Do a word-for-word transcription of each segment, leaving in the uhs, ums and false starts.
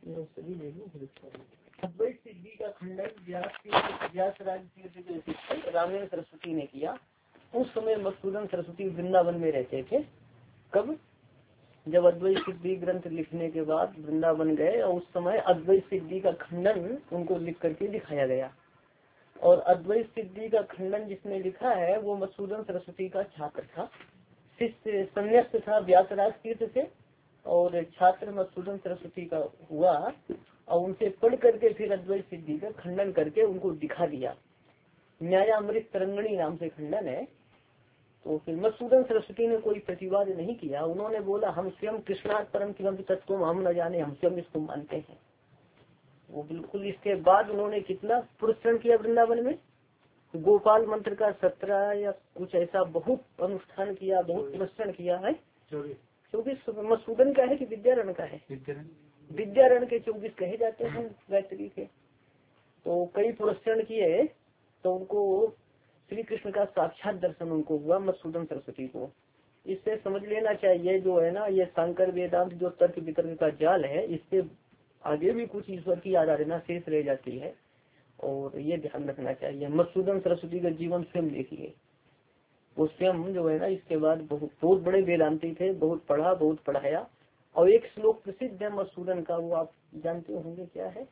अद्वैत सिद्धि का खंडन व्यासराज तीर्थ रामेण सरस्वती ने किया। उस समय मधुसूदन सरस्वती वृंदावन में रहते थे। कब? जब अद्वैत सिद्धि ग्रंथ लिखने के बाद वृंदावन गए और उस समय अद्वैत सिद्धि का खंडन उनको लिख करके दिखाया गया। और अद्वैत सिद्धि का खंडन जिसने लिखा है वो मधुसूदन सरस्वती का छात्र था। शिष्य संन्यास्त था व्यासराज तीर्थ से और छात्र मधुसूदन सरस्वती का हुआ और उनसे पढ़ करके फिर अद्वैत सिद्धि का खंडन करके उनको दिखा दिया। न्यायामृत तरंगणी नाम से खंडन है। तो फिर मधुसूदन सरस्वती ने कोई प्रतिवाद नहीं किया। उन्होंने बोला हम स्वयं कृष्णार्थ परम किंतु तत्व हम न जाने, हम स्वयं इसको मानते हैं। वो बिल्कुल इसके बाद उन्होंने कितना पुरस्कार किया वृंदावन में, गोपाल मंत्र का सत्रह या कुछ ऐसा बहुत अनुष्ठान किया, बहुत पुरस्कार किया है। चौबीस मधुसूदन का है कि विद्यारण का है? विद्यारण के चौबीस कहे जाते हैं गायत्री के। तो कई पुरस्कार किए तो उनको श्री कृष्ण का साक्षात दर्शन उनको हुआ मधुसूदन सरस्वती को। इससे समझ लेना चाहिए जो है ना ये शंकर वेदांत जो तर्क वितर्क का जाल है, इससे आगे भी कुछ ईश्वर की आराधना शेष रह जाती है और ये ध्यान रखना चाहिए। मधुसूदन सरस्वती का जीवन स्वयं देखिए, वो स्वयं जो है ना इसके बाद बहुत बहुत बड़े वेदांती थे, बहुत पढ़ा बहुत पढ़ाया। और एक श्लोक प्रसिद्ध है मधुसूदन का, वो आप जानते होंगे क्या है?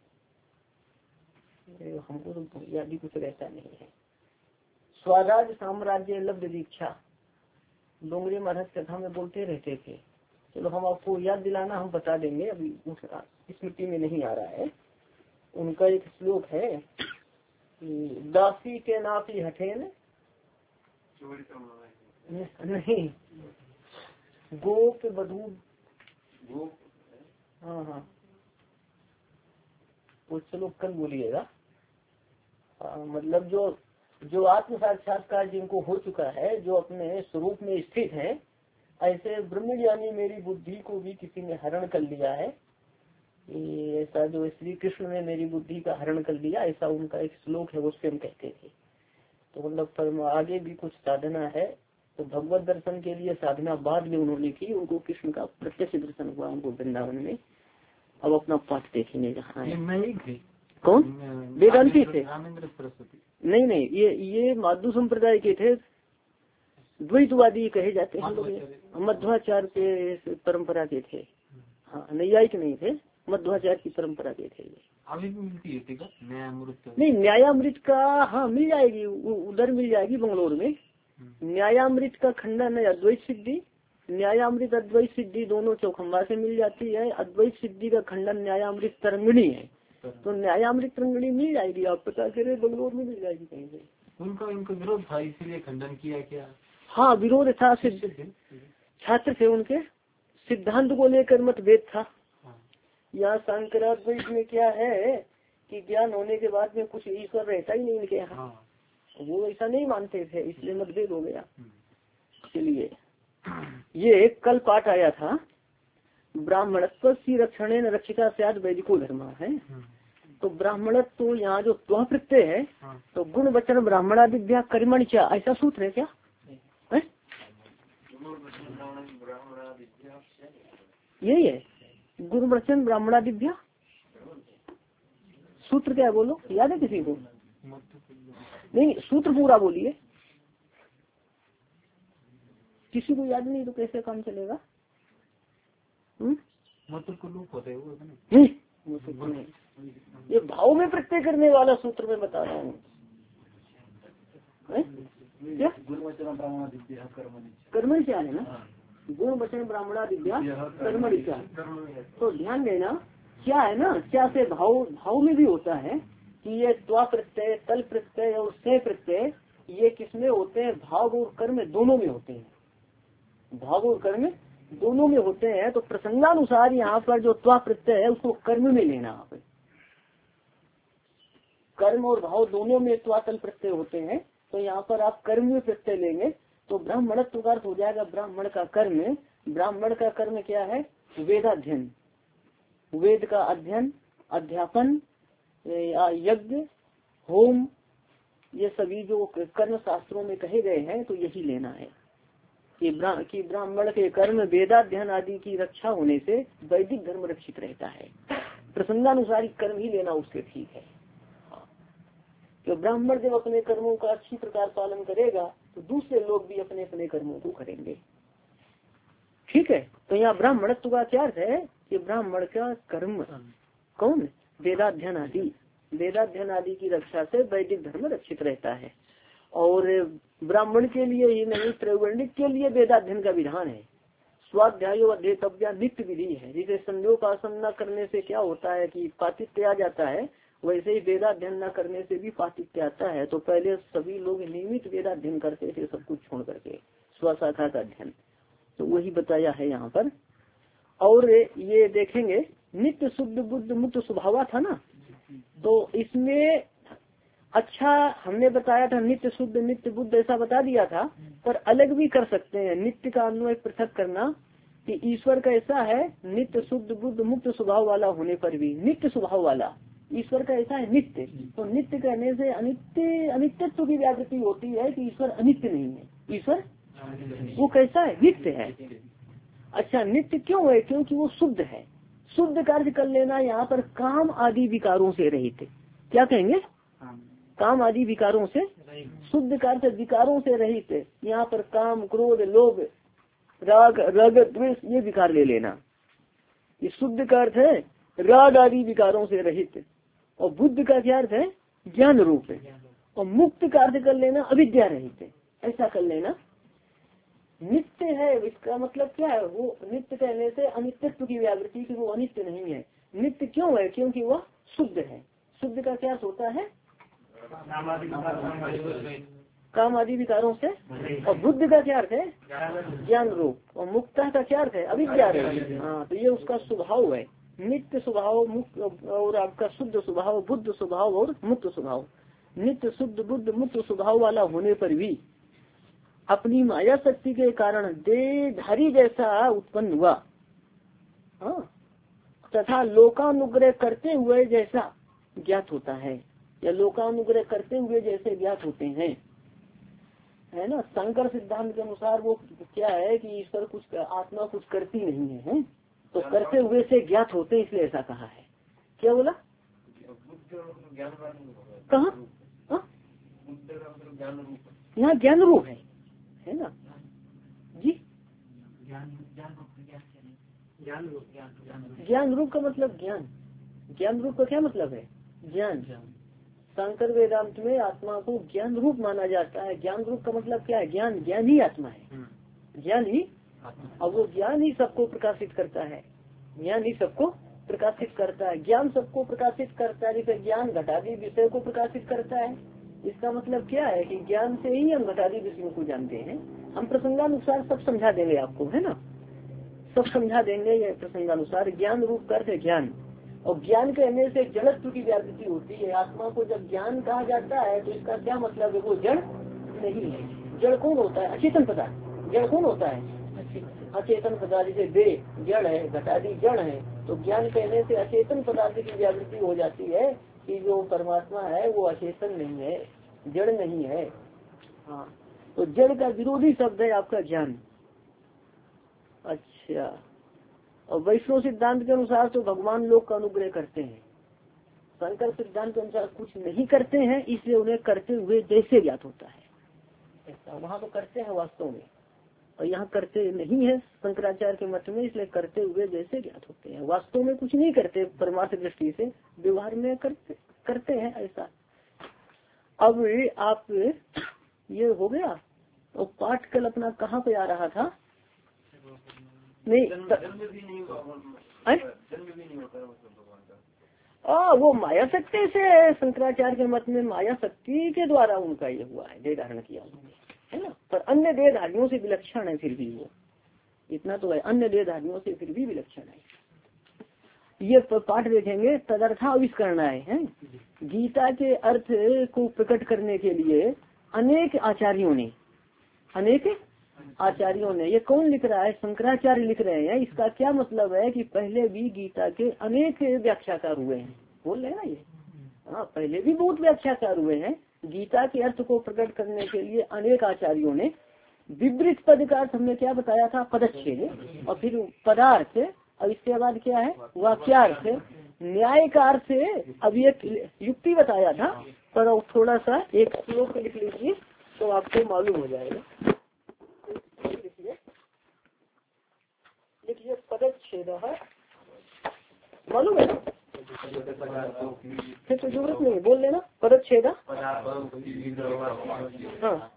हमको तो याद ही कुछ रहता नहीं है। स्वराज साम्राज्य लब्ध दीक्षा डोंगरे महाराज कथा में बोलते रहते थे। चलो हम आपको याद दिलाना हम बता देंगे, अभी स्मृति में नहीं आ रहा है। उनका एक श्लोक है, दासी के नापी हठेन नहीं गोप बधू, हाँ हाँ वो चलो कल बोलिएगा। मतलब जो जो आत्म साक्षात्कार जिनको हो चुका है, जो अपने स्वरूप में स्थित है, ऐसे ब्रह्मज्ञानी मेरी बुद्धि को भी किसी ने हरण कर लिया है। ऐसा जो श्री कृष्ण ने मेरी बुद्धि का हरण कर लिया, ऐसा उनका एक श्लोक है, वो स्वयं कहते थे। तो मतलब पर आगे भी कुछ साधना है। तो भगवत दर्शन के लिए साधना बाद में उन्होंने की, उनको कृष्ण का प्रत्यक्ष दर्शन हुआ उनको वृंदावन में। अब अपना पाठ देखेंगे जहाँ है। कौन? वेदांती थे? नहीं नहीं, ये ये माधु संप्रदाय के थे, द्वैतवादी कहे जाते हैं लोग, मध्वाचार्य के परंपरा के थे। हाँ नैयायिक नहीं थे, मध्वाचार्य की परंपरा के थे। अभी भी मिलती है न्यायामृत? नहीं न्यायामृत का हाँ मिल जाएगी, उधर मिल जाएगी बंगलोर में। न्यायामृत का खंडन है अद्वैत सिद्धि, न्यायामृत अद्वैत सिद्धि दोनों चौखंबा से मिल जाती है। अद्वैत सिद्धि का खंडन न्यायामृत तरंगिणी है, तो न्यायामृत तरंगिणी मिल जाएगी, आप पता करें बंगलोर में मिल जाएगी कहीं से। उनका इनका विरोध था इसलिए खंडन किया क्या? हाँ विरोध था, छात्र थे उनके, सिद्धांत को लेकर मतभेद था। यहाँ शंकराद्वैत में क्या है कि ज्ञान होने के बाद में कुछ ईश्वर रहता ही नहीं इनके यहाँ, वो ऐसा नहीं मानते थे, इसलिए मतभेद हो गया। इसलिए ये कल पाठ आया था, ब्राह्मणत्व की रक्षण रक्षिता स्याद वैदिको धर्म है। तो ब्राह्मणत्व तो यहाँ जो त्व प्रत्यय है, तो गुण वचन ब्राह्मणा विद्या कर्मण क्या, ऐसा सूत्र है क्या? है? यही है गुरु वचन ब्राह्मणा दिव्या सूत्र, क्या बोलो याद है किसी को? नहीं सूत्र पूरा बोलिए, किसी को याद नहीं तो कैसे काम चलेगा? मतलब को लूप होते हैं नहीं, ये भाव में प्रत्यय करने वाला सूत्र में बता रहा हूँ। कर्मण क्या है ना, गुण वचन ब्राह्मणा विद्या कर्मण क्या। तो ध्यान देना क्या है ना, क्या से भाव भाव में भी होता है कि ये त्वा प्रत्यय तल प्रत्यय और से प्रत्यय ये किसमें होते हैं? भाव और कर्म दोनों में होते हैं, भाव और कर्म दोनों में होते हैं। तो प्रसंगानुसार यहाँ पर जो त्वा प्रत्यय है उसको कर्म में लेना। आप कर्म और भाव दोनों में त्वा तल प्रत्यय होते हैं, तो यहाँ पर आप कर्म में प्रत्यय लेंगे तो ब्राह्मणत्व का अर्थ हो जाएगा ब्राह्मण का कर्म। ब्राह्मण का कर्म क्या है? वेदाध्ययन, वेद का अध्ययन, अध्यापन, यज्ञ, होम, ये सभी जो कर्म शास्त्रों में कहे गए हैं तो यही लेना है कि ब्राह्मण के कर्म वेदाध्ययन आदि की रक्षा होने से वैदिक धर्म रक्षित रहता है। प्रसंगानुसार कर्म ही लेना उससे ठीक है। तो ब्राह्मण जब अपने कर्मों का अच्छी प्रकार पालन करेगा तो दूसरे लोग भी अपने अपने कर्मों को करेंगे। ठीक है, तो यहाँ ब्राह्मणत्व का क्या अर्थ है कि ब्राह्मण का कर्म कौन, वेदाध्ययन आदि, वेदाध्ययन आदि की रक्षा से वैदिक धर्म रक्षित रहता है। और ब्राह्मण के लिए ही नहीं, त्रैवर्णिक के लिए वेदाध्ययन का विधान है। स्वाध्याय अध्येतव्य नित्य विधि है। जैसे संध्योपासन न करने से क्या होता है कि पातित्य आ जाता है, वैसे ही वेदाध्ययन न करने से भी पातित्य आता है। तो पहले सभी लोग नियमित वेदाध्ययन करते थे, सब कुछ छोड़ करके स्वशाखा का अध्ययन, तो वही बताया है यहाँ पर। और ये देखेंगे नित्य शुद्ध बुद्ध मुक्त स्वभाव था ना, तो इसमें अच्छा हमने बताया था नित्य शुद्ध नित्य बुद्ध ऐसा बता दिया था, पर अलग भी कर सकते हैं। नित्य का अन्वय पृथक करना कि ईश्वर का ऐसा है नित्य शुद्ध बुद्ध मुक्त स्वभाव वाला होने पर भी, नित्य स्वभाव वाला ईश्वर का ऐसा है नित्य। तो नित्य कहने से अनित्य अनित्यत्व की व्यावृत्ति होती है कि ईश्वर अनित्य नहीं है, ईश्वर वो कैसा है, नित्य है। अच्छा नित्य क्यों है, क्योंकि वो शुद्ध है। शुद्ध कार्य कर लेना यहाँ पर काम आदि विकारों से रहित, क्या कहेंगे, काम आदि विकारों से, शुद्ध कार्य विकारों से रहित। यहाँ पर काम क्रोध लोभ राग रग द्वेष ये विकार ले लेना, ये शुद्ध का अर्थ है राग आदि विकारों से रहित। और बुद्ध का क्या अर्थ है, ज्ञान रूप है। और मुक्त का अर्थ कर लेना अविद्या रहित, ऐसा कर लेना। नित्य है इसका मतलब क्या है, वो नित्य कहने से अनित्यत्व की व्यावृत्ति की वो अनित्य नहीं है। नित्य क्यों है, क्योंकि वह शुद्ध है। शुद्ध का क्या होता है, काम आदि विकारों से। और बुद्ध का क्या अर्थ है, ज्ञान रूप। और मुक्ता का क्या अर्थ है, अविद्या रहित। हाँ, तो ये उसका स्वभाव है, नित्य स्वभाव मुक्त और आपका शुद्ध स्वभाव, बुद्ध स्वभाव और मुक्त स्वभाव। नित्य शुद्ध बुद्ध मुक्त स्वभाव वाला होने पर भी अपनी माया शक्ति के कारण देहधारी जैसा उत्पन्न हुआ, हाँ, तथा लोकानुग्रह करते हुए जैसा ज्ञात होता है, या लोकानुग्रह करते हुए जैसे ज्ञात होते हैं, है ना। शंकर सिद्धांत के अनुसार वो क्या है कि ईश्वर कुछ आत्मा कुछ करती नहीं है, है? तो करते हुए से ज्ञात होते हैं, इसलिए ऐसा कहा है। क्या बोला, कहाँ, यहाँ ज्ञान रूप है, है ना जी। ज्ञान रूप का मतलब ज्ञान, ज्ञान रूप का क्या मतलब है, ज्ञान। शंकर वेदांत में आत्मा को ज्ञान रूप माना जाता है। ज्ञान रूप का मतलब क्या है, ज्ञान, ज्ञान ही आत्मा है, ज्ञान ही। अब वो ज्ञान ही सबको प्रकाशित करता है, ज्ञान ही सबको प्रकाशित करता है। ज्ञान सबको प्रकाशित करता है, जैसे ज्ञान घटादी विषय को प्रकाशित करता है। इसका मतलब क्या है कि ज्ञान से ही हम घटादी विषयों को जानते हैं। हम प्रसंगानुसार सब समझा देंगे आपको, है ना, सब समझा देंगे ये प्रसंगानुसार। ज्ञान रूप करते ज्ञान, और ज्ञान कहने से जड़त्व की व्यावृत्ति होती है। आत्मा को जब ज्ञान कहा जाता है तो इसका क्या मतलब है, वो जड़ नहीं है। जड़ कौन होता है, अचेतन पदार्थ। जड़ कौन होता है, अचेतन पदार्थ। जैसे देह जड़ है, घटादी जड़ है, तो ज्ञान कहने से अचेतन पदार्थ की व्यावृत्ति हो जाती है कि जो परमात्मा है वो अचेतन नहीं है, जड़ नहीं है। हाँ, तो जड़ का विरोधी शब्द है आपका ज्ञान। अच्छा, और वैष्णव सिद्धांत के अनुसार तो भगवान लोग का अनुग्रह करते हैं। शंकर सिद्धांत के अनुसार कुछ नहीं करते हैं, इसलिए उन्हें करते हुए जैसे ज्ञात होता है। ऐसा वहाँ तो करते हैं वास्तव में, और यहाँ करते नहीं है शंकराचार्य के मत में, इसलिए करते हुए जैसे ज्ञात होते हैं। वास्तव में कुछ नहीं करते, परमार्थ दृष्टि से व्यवहार में करते करते हैं ऐसा। अब आप ये हो गया। और पाठ कल अपना कहाँ पे आ रहा था, नहीं आ, वो माया शक्ति से, शंकराचार्य के मत में माया शक्ति के द्वारा उनका ये हुआ है, देह धारण किया उन्होंने, है ना। पर अन्य देहधारियों से विलक्षण है, फिर भी वो इतना तो है, अन्य देहधारियों से फिर भी विलक्षण है। ये पाठ देखेंगे, तदर्थाविष्करण है, है गीता के अर्थ को प्रकट करने के लिए अनेक आचार्यों ने अनेक आचार्यों ने ये कौन लिख रहा है, शंकराचार्य लिख रहे हैं। इसका क्या मतलब है कि पहले भी गीता के अनेक व्याख्याकार हुए हैं, बोल रहे हैं ना ये। हाँ, पहले भी बहुत व्याख्याकार हुए हैं। गीता के अर्थ को प्रकट करने के लिए अनेक आचार्यों ने विवृत पद का अर्थ हमने क्या बताया था, पदच्छेद, और फिर पदार्थ, और इसके बाद क्या है वाक्यार्थ, न्याय का अर्थ अभी एक युक्ति बताया था, पर अब थोड़ा सा एक श्लोक लिख लीजिए तो आपको मालूम हो जाएगा। लिखिए लिखिए पदच्छेद मालूम है, फिर तो जरूरत नहीं, बोल लेना पदच्छेद। हाँ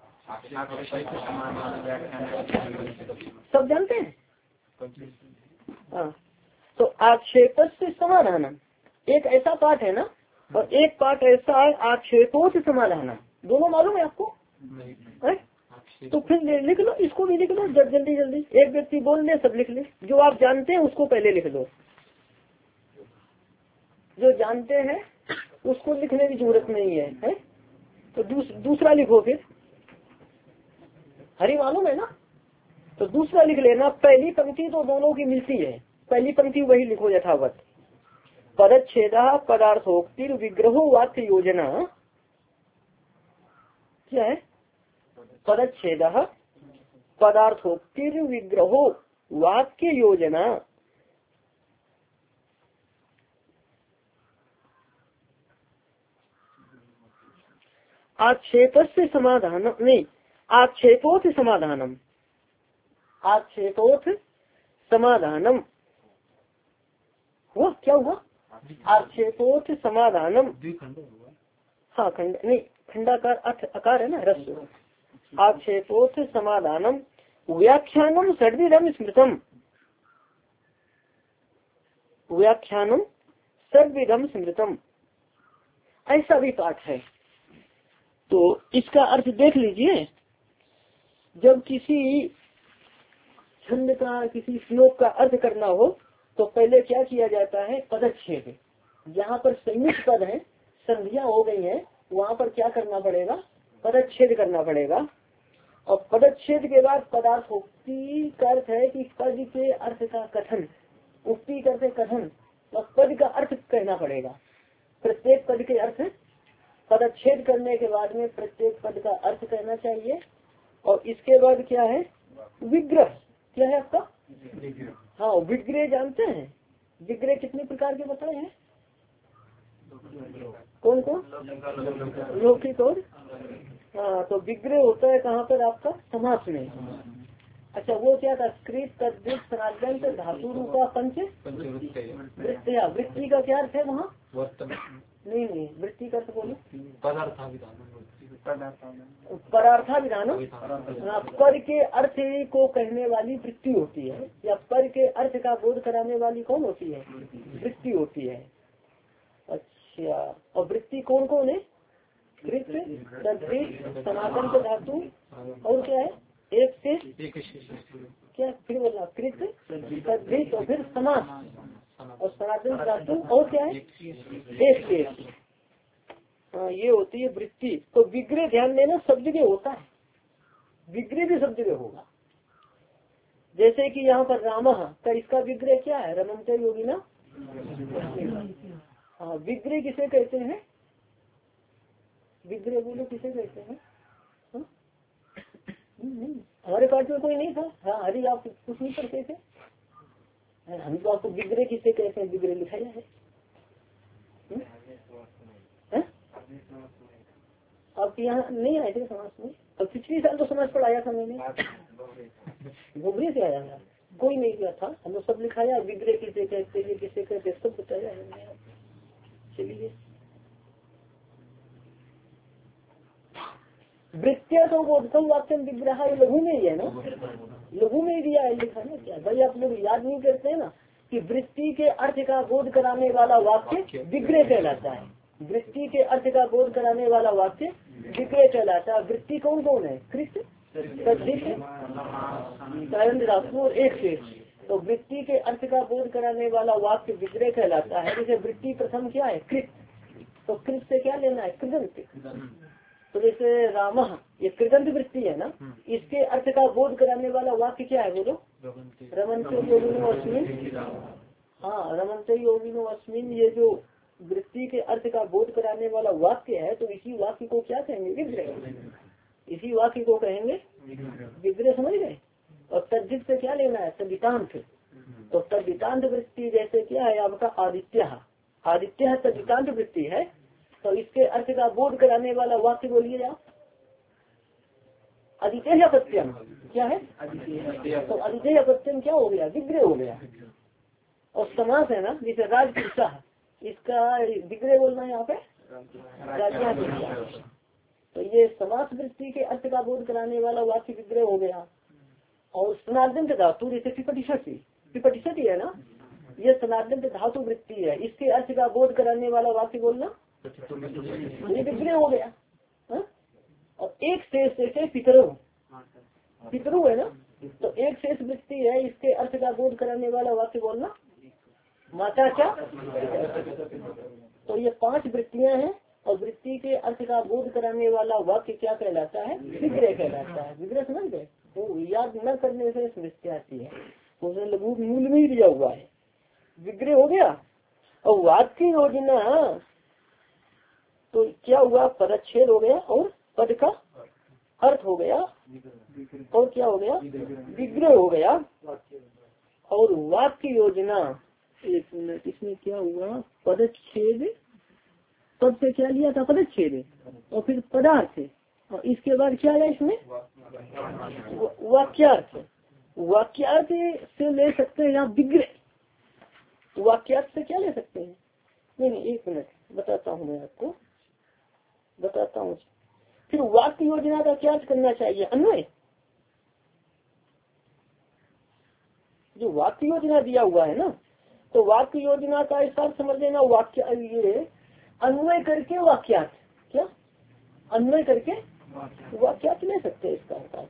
सब जानते हैं। हाँ तो आक्षेप से समाधान एक ऐसा पाठ है ना, और एक पाठ ऐसा है आक्षेपों से समाधान। दोनों मालूम है आपको? है? तो फिर लिख लो, इसको भी लिख लो जल्दी जल्दी। एक व्यक्ति बोल दे, सब लिख ले। जो आप जानते हैं उसको पहले लिख लो, जो जानते हैं उसको लिखने की जरूरत नहीं है, है? तो दूस, दूसरा लिखो फिर। हरी मालूम है ना, तो दूसरा लिख लेना। पहली पंक्ति तो दोनों की मिलती है, पहली पंक्ति वही लिखो यथावत। पदच्छेद पदार्थोक्ति विग्रहो वाक्य योजना। क्या है? पदच्छेद पदार्थोक्ति विग्रहो वाक्य योजना। आक्षेप से समाधान नहीं, आक्षेपोथ समाधानम। आक्षेपोथ समाधानम हुआ, क्या हुआ? आक्षेपोथ समाधानम। हाँ खंड नहीं, खंडाकार अर्थ अकार है ना, रस। आक्षेपोथ समाधानम व्याख्यानम सर्वविधम स्मृतम। व्याख्यानम सर्वविधम स्मृतम, ऐसा भी पाठ है। तो इसका अर्थ देख लीजिए। जब किसी छंद का, किसी श्लोक का अर्थ करना हो तो पहले क्या किया जाता है? पदच्छेद। जहाँ पर संयुक्त पद है, संधियां हो गई हैं, वहाँ पर क्या करना पड़ेगा? पदच्छेद करना पड़ेगा। और पदच्छेद के बाद पदार्थोक्ति का अर्थ है कि पद के अर्थ का कथन। उक्ति करते कथन, और पद का अर्थ कहना पड़ेगा। प्रत्येक पद के अर्थ पदच्छेद करने के बाद में प्रत्येक पद का अर्थ कहना चाहिए। और इसके बाद क्या है? विग्रह। क्या है आपका? हाँ विग्रह जानते हैं? विग्रह कितने प्रकार के बताए हैं? कौन कौन? लौकिक और हाँ। तो विग्रह होता है कहाँ पर आपका? समास में। अच्छा वो क्या था? कृत तद्धित सनातन धातु रूपा पंच वृत्तिया। वृत्ति का क्या अर्थ है वहाँ? नहीं नहीं, वृत्ति का तो बोलो। परार्था विधान। पर के अर्थ को कहने वाली वृत्ति होती है, या पर के अर्थ का बोध कराने वाली कौन होती है? वृत्ति होती है। अच्छा, और वृत्ति कौन कौन है? कृत तद्धित सनातन के धातु और क्या है? एक से क्या फिर बोला? कृत तद्धित और फिर समास और सनातन धातु और क्या है? एक से। हाँ ये होती है वृत्ति। तो विग्रह ध्यान देना सब जगह होता है, विग्रह भी सब जगह होगा। जैसे कि यहाँ पर राम का, इसका विग्रह क्या है? रमन्ते योगी ना। हाँ विग्रह किसे कहते हैं? विग्रह बोलो किसे कहते हैं? हाँ? हमारे पास में कोई नहीं था। हाँ हरी आप कुछ नहीं करते थे, हम तो आपको विग्रह किसे कहते हैं विग्रह लिखाया है। आप यहाँ नहीं आए थे समाज में? और पिछले साल तो समाज पढ़ाया था मैंने, घुगरी से आया था, कोई नहीं किया था। हम लोग सब लिखाया, विग्रह किसे कहते हैं, किसे कहते हैं, सब बताया है। चलिए वृत्तिया तो बोधकम वाक्य विग्रह लघु में ही है ना, लघु में ही दिया है लिखा ना। क्या भाई आप लोग याद नहीं करते हैं ना कि वृत्ति के अर्थ का बोध कराने वाला वाक्य विग्रह कहलाता है। वृत्ति के अर्थ का बोध कराने वाला वाक्य विग्रह कहलाता है। वृत्ति कौन कौन है? कृत तद्धित धातु और एक से। तो वृत्ति के अर्थ का बोध कराने वाला वाक्य विग्रह कहलाता है। जैसे वृत्ति प्रथम क्या है? कृत। तो कृत से क्या लेना है? कृदंत। तो जैसे राम, ये कृदंत वृत्ति है ना, इसके अर्थ का बोध कराने वाला वाक्य क्या है बोलो? रमन्ते योगिनो अस्मिन्। हाँ रमन्ते योगिनो अस्मिन्, ये जो वृत्ति के अर्थ का बोध कराने वाला वाक्य है, तो इसी वाक्य को क्या कहेंगे? विग्रह। इसी वाक्य को कहेंगे विग्रह, समझ गए। और तद्धित से क्या लेना है? तद्धितांत। तो तद्धितांत वृत्ति जैसे क्या है आपका? आदित्य। आदित्य तदिकांत वृत्ति है, तो इसके अर्थ का बोध कराने वाला वाक्य बोलिए आप। आदित्य अपत्यम क्या है? तो आदित्य अपत्यम क्या हो गया? विग्रह हो गया। और समास है ना, जैसे राजपुरुषा, इसका विग्रह बोलना है यहाँ पे राजा। तो ये समास वृत्ति के अर्थ का बोध कराने वाला वाक्य विग्रह हो गया। और स्नार्दंत धातु जैसे पिपटिशति, पिपटिशति है ना, ये स्नार्दंत धातु वृत्ति है, इसके अर्थ का बोध कराने वाला वाक्य बोलना ये विग्रह हो गया। हा? और एक शेष जैसे पितरु, पितरु है ना, तो एक शेष वृत्ति है, इसके अर्थ का बोध कराने वाला वाक्य बोलना माता क्या। तो ये पांच वृत्तियां हैं, और वृत्ति के अर्थ का बोध कराने वाला वाक्य क्या कहलाता है? विग्रह कहलाता है। विग्रह समझ गए? तो याद न करने से समस्या आती है, उसने लघु मूल में ही दिया हुआ है। विग्रह हो गया। और वाक्य योजना तो क्या हुआ? पदच्छेद हो गया और पद का अर्थ हो गया, और क्या हो गया? विग्रह हो गया। और वाक्य योजना, एक मिनट, इसमें क्या हुआ? पदच्छेद, पद से क्या लिया था? पदच्छेद, और फिर पदार्थ, और इसके बाद क्या है इसमें? वाक्यार्थ। वाक्यार्थ से ले सकते हैं यहाँ विग्रह। वाक्यार्थ से क्या ले सकते हैं? नहीं नहीं, एक मिनट बताता हूँ, मैं आपको बताता हूँ। फिर वाक्य योजना का क्या करना चाहिए? अन्वय। जो वाक्य योजना दिया हुआ है ना, तो वाक्य योजना का इस अर्थ समझ लेना, वाक्य ये अन्वय करके वाक्यार्थ, क्या अन्वय करके वाक्यार्थ ले सकते हैं। इसका अर्थ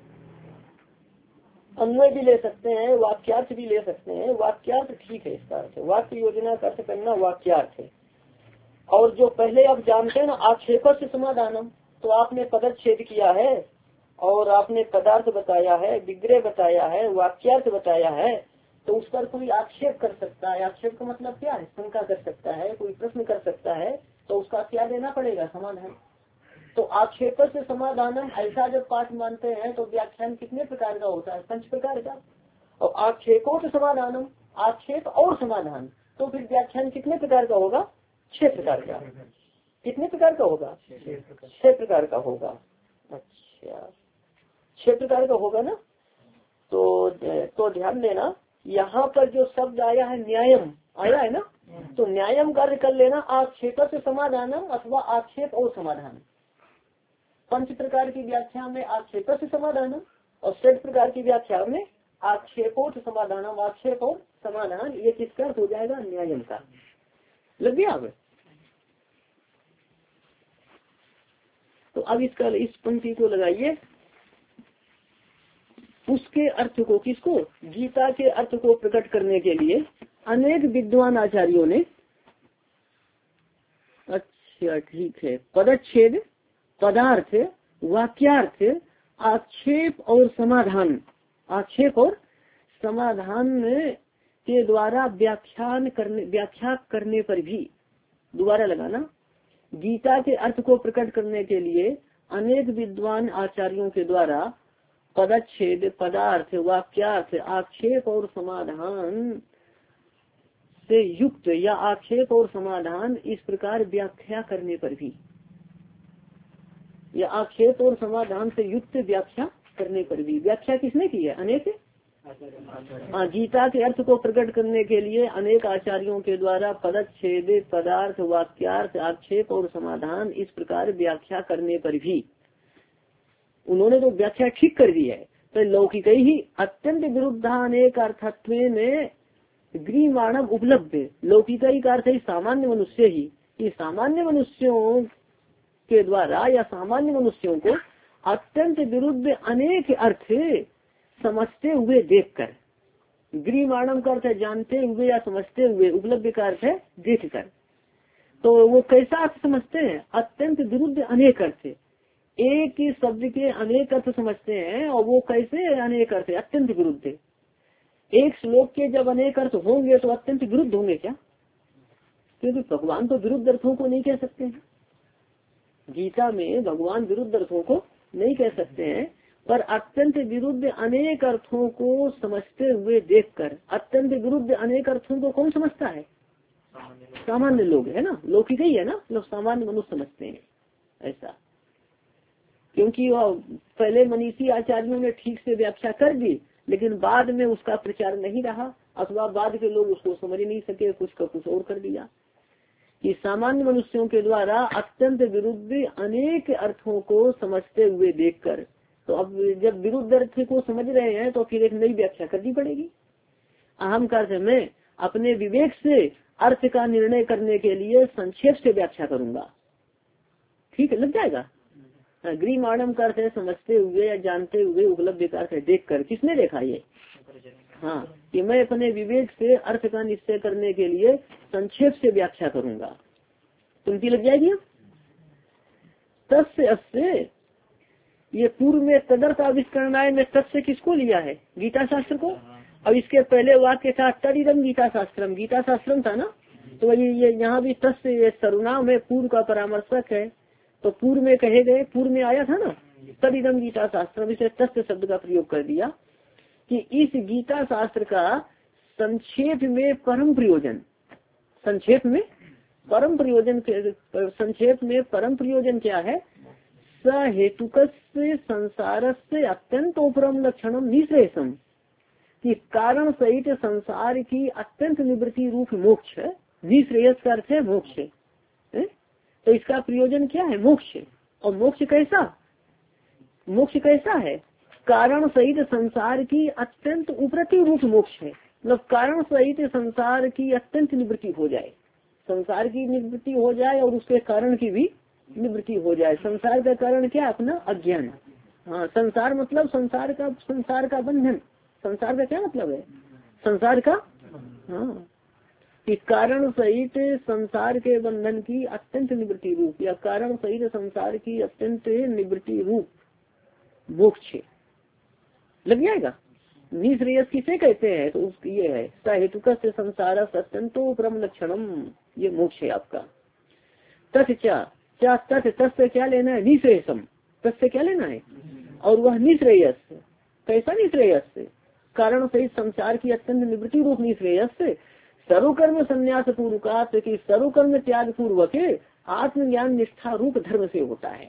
अन्वय भी ले सकते हैं, वाक्यार्थ भी ले सकते हैं। वाक्यार्थ ठीक है, इसका अर्थ वाक्य योजना का अर्थ करना वाक्यार्थ है। और जो पहले आप जानते हैं ना, आक्षेप से समाधानम, तो आपने पदच्छेद किया है, और आपने पदार्थ बताया है, विग्रह बताया है, वाक्यार्थ बताया है, तो उस पर कोई आक्षेप कर सकता है। आक्षेप का मतलब क्या है? शंका कर सकता है, कोई प्रश्न कर सकता है, तो उसका क्या देना पड़ेगा? समाधान। तो आक्षेप से समाधान, ऐसा जब पाठ मानते हैं तो व्याख्यान कितने प्रकार का होता है? पंच प्रकार का। और आक्षेपों से समाधानम, आक्षेप और समाधान, तो फिर व्याख्यान कितने प्रकार का होगा? छह प्रकार का। कितने प्रकार का होगा? छह प्रकार का होगा। अच्छा, छह प्रकार का होगा ना। तो तो ध्यान देना, यहाँ पर जो शब्द आया है न्यायम आया है ना, तो न्यायम का अर्थ कर लेना आक्षेप से समाधानम अथवा आक्षेप और समाधान। पंच प्रकार की व्याख्या में आक्षेप से समाधानम, और छह प्रकार की व्याख्या में आक्षेपों से समाधानम, आक्षेप और समाधान। ये किसका अर्थ हो जाएगा? न्यायम का। लग गया अब? तो अब इसका इस पंक्ति को लगाइए, उसके अर्थ को, किसको? गीता के अर्थ को प्रकट करने के लिए अनेक विद्वान आचार्यों ने, अच्छा ठीक है, पदच्छेद, पदार्थ, वाक्यार्थ, आक्षेप और समाधान, आक्षेप और समाधान के द्वारा व्याख्यान करने व्याख्या करने पर भी, दोबारा लगाना, गीता के अर्थ को प्रकट करने के लिए अनेक विद्वान आचार्यों के द्वारा पदच्छेद, पदार्थ, वाक्यार्थ, आक्षेप और समाधान से युक्त या आक्षेप और समाधान इस प्रकार व्याख्या करने पर भी, या आक्षेप और समाधान से युक्त व्याख्या करने पर भी। व्याख्या किसने की है? अनेक। हाँ, गीता के अर्थ को प्रकट करने के लिए अनेक आचार्यों के द्वारा पदच्छेद, पदार्थ, वाक्यार्थ, आक्षेप और समाधान इस प्रकार व्याख्या करने पर भी उन्होंने तो व्याख्या ठीक कर दी है। तो लौकिक ही अत्यंत विरुद्धानेक अर्थत्व में ग्रीमाणव उपलब्ध, लौकिक का अर्थ है सामान्य मनुष्य ही, कि सामान्य मनुष्यों के द्वारा या सामान्य मनुष्यों को अत्यंत विरुद्ध अनेक अर्थ समझते हुए देखकर, ग्रीमाणव का अर्थ है जानते हुए या समझते हुए, उपलब्ध का अर्थ है देखकर। तो वो कैसा अर्थ समझते हैं? अत्यंत विरुद्ध अनेक अर्थ, एक ही शब्द के अनेक अर्थ समझते हैं। और वो कैसे अनेक अर्थ? अत्यंत विरुद्ध। एक श्लोक के जब अनेक अर्थ होंगे तो अत्यंत विरुद्ध होंगे क्या? क्योंकि भगवान तो विरुद्ध अर्थों को नहीं कह सकते हैं। गीता में भगवान विरुद्ध अर्थों को नहीं कह सकते हैं, पर अत्यंत विरुद्ध अनेक अर्थों को समझते हुए देखकर, अत्यंत विरुद्ध अनेक अर्थों को कौन समझता है? सामान्य लोग है ना, लौकिक ही है ना, लोग सामान्य मनुष्य समझते हैं ऐसा। क्योंकि वह पहले मनीषी आचार्यों ने ठीक से व्याख्या कर दी, लेकिन बाद में उसका प्रचार नहीं रहा, अथवा बाद के लोग उसको समझ नहीं सके, कुछ का कुछ और कर दिया। कि सामान्य मनुष्यों के द्वारा अत्यंत विरुद्ध अनेक अर्थों को समझते हुए देखकर, तो अब जब विरुद्ध अर्थ को समझ रहे हैं तो फिर एक नई व्याख्या करनी पड़ेगी। अहम का अर्थ में अपने विवेक से अर्थ का निर्णय करने के लिए संक्षेप से व्याख्या करूंगा, ठीक है, लग जाएगा। ग्रीमाणम का अर्थ है समझते हुए या जानते हुए, उपलब्ध का अर्थ है देख कर। किसने देखा ये? हाँ, कि मैं अपने विवेक से अर्थ का निश्चय करने के लिए संक्षेप से व्याख्या करूंगा। तुमकी लग जाएगी। तस्य अस्य, ये पूर्व में तदर्थ आविष्करणाय में तस्य किसको लिया है? गीता शास्त्र को। अब इसके पहले वाक्य था तदिदम गीता शास्त्रम, गीता शास्त्रम था ना, तो ये ये यहाँ भी तस्य, ये सर्वनाम में पूर्व का परामर्शक है, तो पूर्व में कहे गए, पूर्व में आया था ना तदिदम गीता शास्त्रम, इसे तस्य शब्द का प्रयोग कर दिया कि इस गीता शास्त्र का संक्षेप में परम प्रयोजन, संक्षेप में परम प्रयोजन, संक्षेप में परम प्रयोजन क्या है? सहेतुक संसार से अत्यंत उपरम लक्षणम निश्रेषम, कि कारण सहित संसार की अत्यंत निवृत्ति रूप मोक्ष, निश्रेयस का अर्थ है मोक्ष है? तो इसका प्रयोजन क्या है? मोक्ष। और मोक्ष कैसा? मोक्ष कैसा है? कारण सहित संसार की अत्यंत उपरति रूप मोक्ष है, मतलब कारण सहित संसार की अत्यंत निवृत्ति हो जाए, संसार की निवृत्ति हो जाए और उसके कारण की भी निवृत्ति हो जाए। संसार का कारण क्या? अपना अज्ञान। हाँ, संसार मतलब संसार का, संसार का बंधन। संसार का क्या मतलब है? संसार का, हाँ, कि कारण सहित संसार के बंधन की अत्यंत निवृत्ति रूप, या कारण सहित संसार की अत्यंत निवृत्ति रूप मोक्ष लग जाएगा। निश्रेयस किसे कहते हैं? तो उसकी ये है सहेतुक से संसार अत्यंतो परम लक्षणम, ये मोक्ष है आपका। तस्य क्या क्या तस्य तस्य क्या लेना है? निश्रेयसम, तस्य क्या लेना है? और वह निश्रेयस, कैसा निश्रेयस? कारण सहित संसार की अत्यंत निवृत्ति रूप निश्रेयस सर्वकर्म संन्यास पूर्वकात, की सर्वकर्म त्याग पूर्वक आत्मज्ञान निष्ठा रूप धर्म से होता है।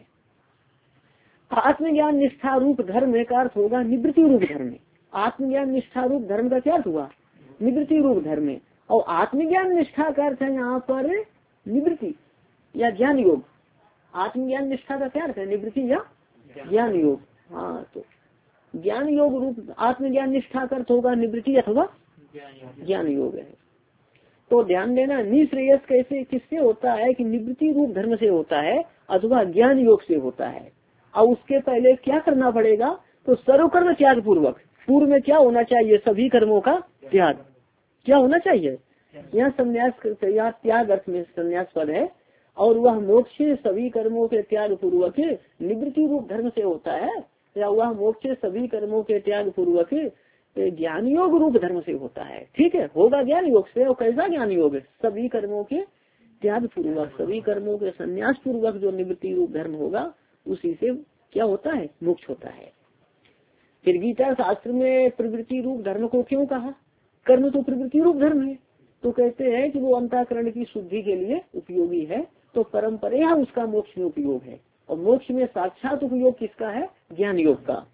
आत्मज्ञान निष्ठा रूप धर्म का अर्थ होगा निवृत्ति रूप धर्म। आत्मज्ञान निष्ठा रूप धर्म का क्या अर्थ हुआ? निवृत्ति रूप धर्म। और आत्मज्ञान निष्ठा का अर्थ है यहाँ पर निवृत्ति या ज्ञान योग। आत्मज्ञान निष्ठा का क्या अर्थ है? निवृत्ति या ज्ञान योग। हाँ, तो ज्ञान योग रूप आत्मज्ञान निष्ठा का अर्थ होगा निवृत्ति अथवा ज्ञान योग है। तो ध्यान देना, निश्रेयस कैसे किससे होता है? कि निवृत्ति रूप धर्म से होता है अथवा ज्ञान योग से होता है। और उसके पहले क्या करना पड़ेगा? तो सर्वकर्म त्याग पूर्वक, पूर्व में क्या होना चाहिए? सभी कर्मों का त्याग। क्या होना चाहिए? यहाँ संन्यास, यहाँ त्याग अर्थ में संन्यास पद है, और वह मोक्ष सभी कर्मों के त्याग पूर्वक निवृत्ति रूप धर्म से होता है, या वह मोक्ष सभी कर्मों के त्याग पूर्वक ज्ञान योग रूप धर्म से होता है। ठीक है, होगा ज्ञान योग से। और कैसा ज्ञान योग? सभी कर्मों के त्याग पूर्वक, सभी कर्मों के संन्यास पूर्वक जो निवृत्ति रूप धर्म होगा, उसी से क्या होता है? मोक्ष होता है। फिर गीता शास्त्र में प्रवृत्ति रूप धर्म को क्यों कहा? कर्म तो प्रवृत्ति रूप धर्म है, तो कहते हैं कि वो अंतःकरण की शुद्धि के लिए उपयोगी है, तो परंपरा उसका मोक्ष में उपयोग है। और मोक्ष में साक्षात उपयोग किसका है? ज्ञान योग का।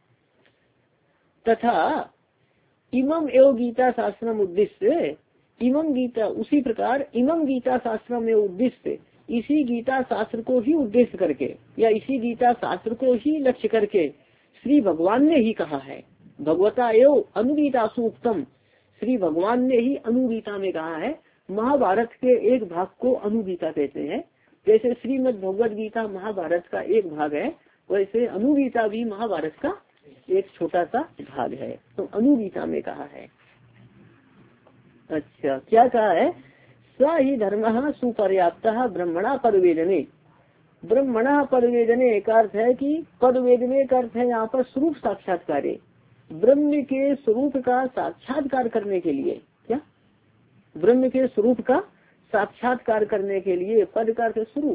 तथा इमम एवं गीता शास्त्रम उद्देश्य, इमम गीता, उसी प्रकार इमम गीता शास्त्र में उद्देश्य, इसी गीता शास्त्र को ही उद्देश्य करके या इसी गीता शास्त्र को ही लक्ष्य करके श्री भगवान ने ही कहा है। भगवता एवं अनुगीता सूक्तम, श्री भगवान ने ही अनुगीता में कहा है। महाभारत के एक भाग को अनुगीता कहते हैं। जैसे श्रीमद् भगवद गीता महाभारत का एक भाग है, वैसे अनुगीता भी महाभारत का एक छोटा सा भाग है, तो अनुगीता में कहा है। अच्छा, क्या कहा है? स ही धर्म सुपर्याप्त ब्रह्मणा पदवेदने, ब्रह्मणा पदवेदने का अर्थ है कि पदवेदने का अर्थ है यहाँ पर स्वरूप साक्षात्कार, ब्रह्म के स्वरूप का साक्षात्कार करने के लिए। क्या? ब्रह्म के स्वरूप का साक्षात्कार करने के लिए, पद का अर्थ स्वरूप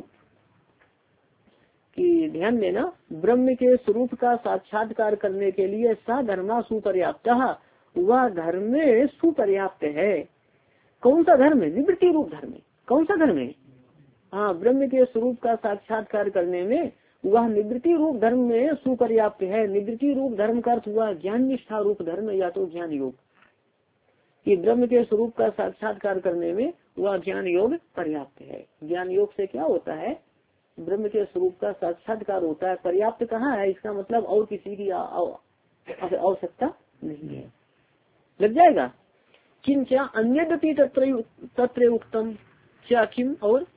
कि ध्यान देना, ब्रह्म के स्वरूप का साक्षात्कार करने के लिए सा धर्मा सुपर्याप्त, वह धर्म सुपर्याप्त है। कौन सा धर्म है? निवृत्ति रूप धर्म। कौन सा धर्म है? हाँ, ब्रह्म के स्वरूप का साक्षात्कार करने में वह निवृत्ति रूप धर्म में सुपर्याप्त है। निवृत्ति रूप धर्म का अर्थ हुआ ज्ञान निष्ठा रूप धर्म या तो ज्ञान योग, कि ब्रह्म के स्वरूप का साक्षात्कार करने में वह ज्ञान योग पर्याप्त है। ज्ञान योग से क्या होता है? ब्रह्म के स्वरूप का साक्षात्कार होता है। पर्याप्त कहाँ है? इसका मतलब और किसी की आवश्यकता नहीं है। लग जाएगा। किंचा अन्यदपि तत्र तत्र उक्तम, क्या किम और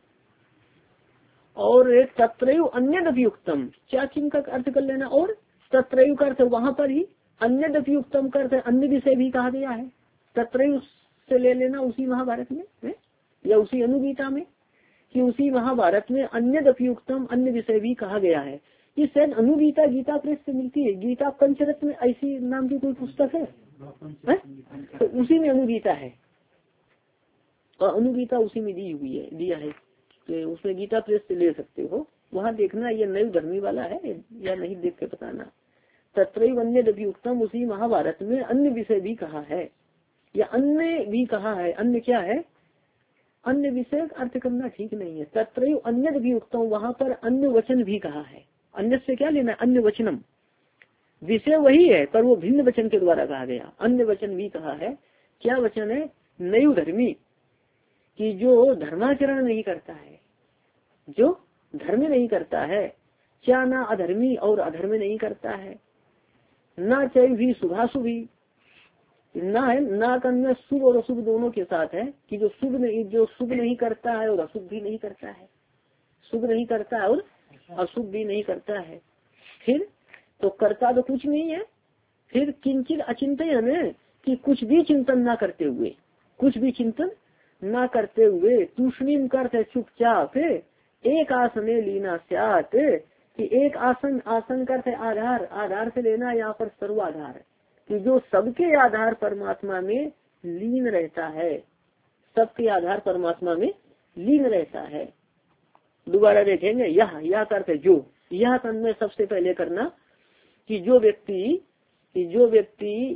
और तत्रैव अन्यदपि उक्तम, क्या किम का अर्थ कर लेना, और तत्रैव का अर्थ वहाँ पर ही, अन्यदपि उक्तम का अर्थ अन्य विषय भी कहा गया है। तत्रैव से ले लेना उसी महाभारत में है? या उसी अनुगीता में, कि उसी महाभारत में अन्यदपि उक्तम अन्य विषय भी कहा गया है। ये शायद अनुगीता गीता प्रेस से मिलती है। गीता पंचरत्न ऐसी नाम की कोई पुस्तक है, है? तो उसी में अनुगीता है और अनुगीता उसी में दी हुई है, दिया है। तो उसमें गीता प्रेस से ले सकते हो, वहाँ देखना ये नई धर्मी वाला है या नहीं, देख के बताना। तत्रैव अन्यदपि उक्तम, उसी महाभारत में अन्य विषय भी कहा है या अन्य भी कहा है। अन्य क्या है? अन्य विषय अर्थ करना ठीक नहीं है। तत्रैव अन्यदपि उक्तम, वहाँ पर अन्य वचन भी कहा है। अन्य से क्या लेना? अन्य वचनम, विषय वही है पर वो भिन्न वचन के द्वारा कहा गया। अन्य वचन भी कहा है। क्या वचन है? नैव धर्मी, कि जो धर्माचरण नहीं करता है, जो धर्म नहीं करता है। क्या ना अधर्मी, और अधर्म नहीं करता है। ना चाहे भी शुभाशुभी, ना है ना करना शुभ और अशुभ दोनों के साथ है, कि जो शुभ नहीं जो शुभ नहीं करता है और अशुभ भी नहीं करता है। शुभ नहीं करता है और अशुभ भी नहीं करता है। फिर तो करता तो कुछ नहीं है। फिर किंचित अचिंतन, कि कुछ भी चिंतन ना करते हुए, कुछ भी चिंतन ना करते हुए। तूष्णीम करते चुपचाप, एक आसने लीना स्यात्, कि एक आसन, आसन करते आधार, आधार से लेना यहाँ पर सर्वाधार, कि जो सबके आधार परमात्मा में लीन रहता है। सबके आधार परमात्मा में लीन रहता है। दोबारा देखेंगे, यह यह करते जो, यह कर्म में सबसे पहले करना, कि जो व्यक्ति कि जो व्यक्ति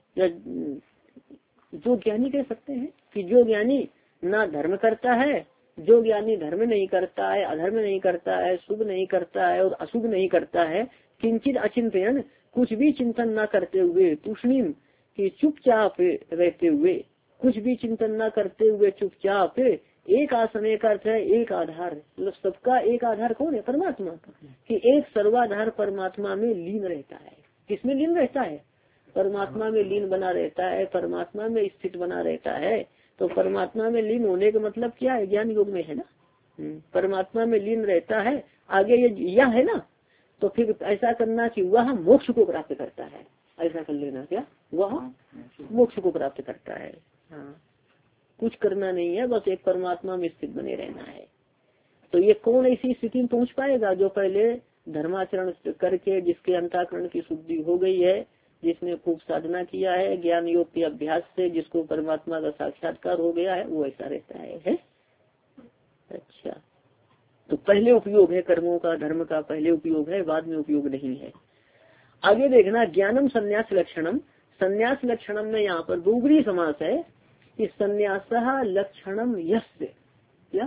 जो ज्ञानी कह सकते हैं, कि जो ज्ञानी ना धर्म करता है, जो ज्ञानी धर्म नहीं करता है, अधर्म नहीं करता है, शुभ नहीं करता है और अशुभ नहीं करता है। किंचित अचिंतन, कुछ भी चिंतन ना करते हुए। तूष्णीम, कि चुपचाप रहते हुए, कुछ भी चिंतन ना करते हुए चुपचाप। एक आसन, एक अर्थ है एक आधार, मतलब सबका एक आधार कौन है? परमात्मा का, कि एक सर्वाधार परमात्मा में लीन रहता है। किसमें लीन रहता है? परमात्मा में लीन बना रहता है, परमात्मा में स्थित बना रहता है। तो परमात्मा में लीन होने का मतलब क्या है? ज्ञान योग में है ना, परमात्मा में लीन रहता है। आगे ये यह है ना, तो फिर ऐसा करना कि वह मोक्ष को प्राप्त करता है। ऐसा कर लेना, क्या वह मोक्ष को प्राप्त करता है। हाँ, कुछ करना नहीं है, बस एक परमात्मा में स्थित बने रहना है। तो ये कौन ऐसी स्थिति में पहुंच पाएगा? जो पहले धर्माचरण करके, जिसके अंतःकरण की शुद्धि हो गई है, जिसने खूब साधना किया है, ज्ञान योग के अभ्यास से जिसको परमात्मा का साक्षात्कार हो गया है, वो ऐसा रहता है, है? अच्छा, तो पहले उपयोग है कर्मों का, धर्म का पहले उपयोग है, बाद में उपयोग नहीं है। आगे देखना, ज्ञानम संन्यास लक्षणम। संन्यास लक्षणम में यहाँ पर बहुब्री समास है कि संन्यास लक्षणम यस्य, क्या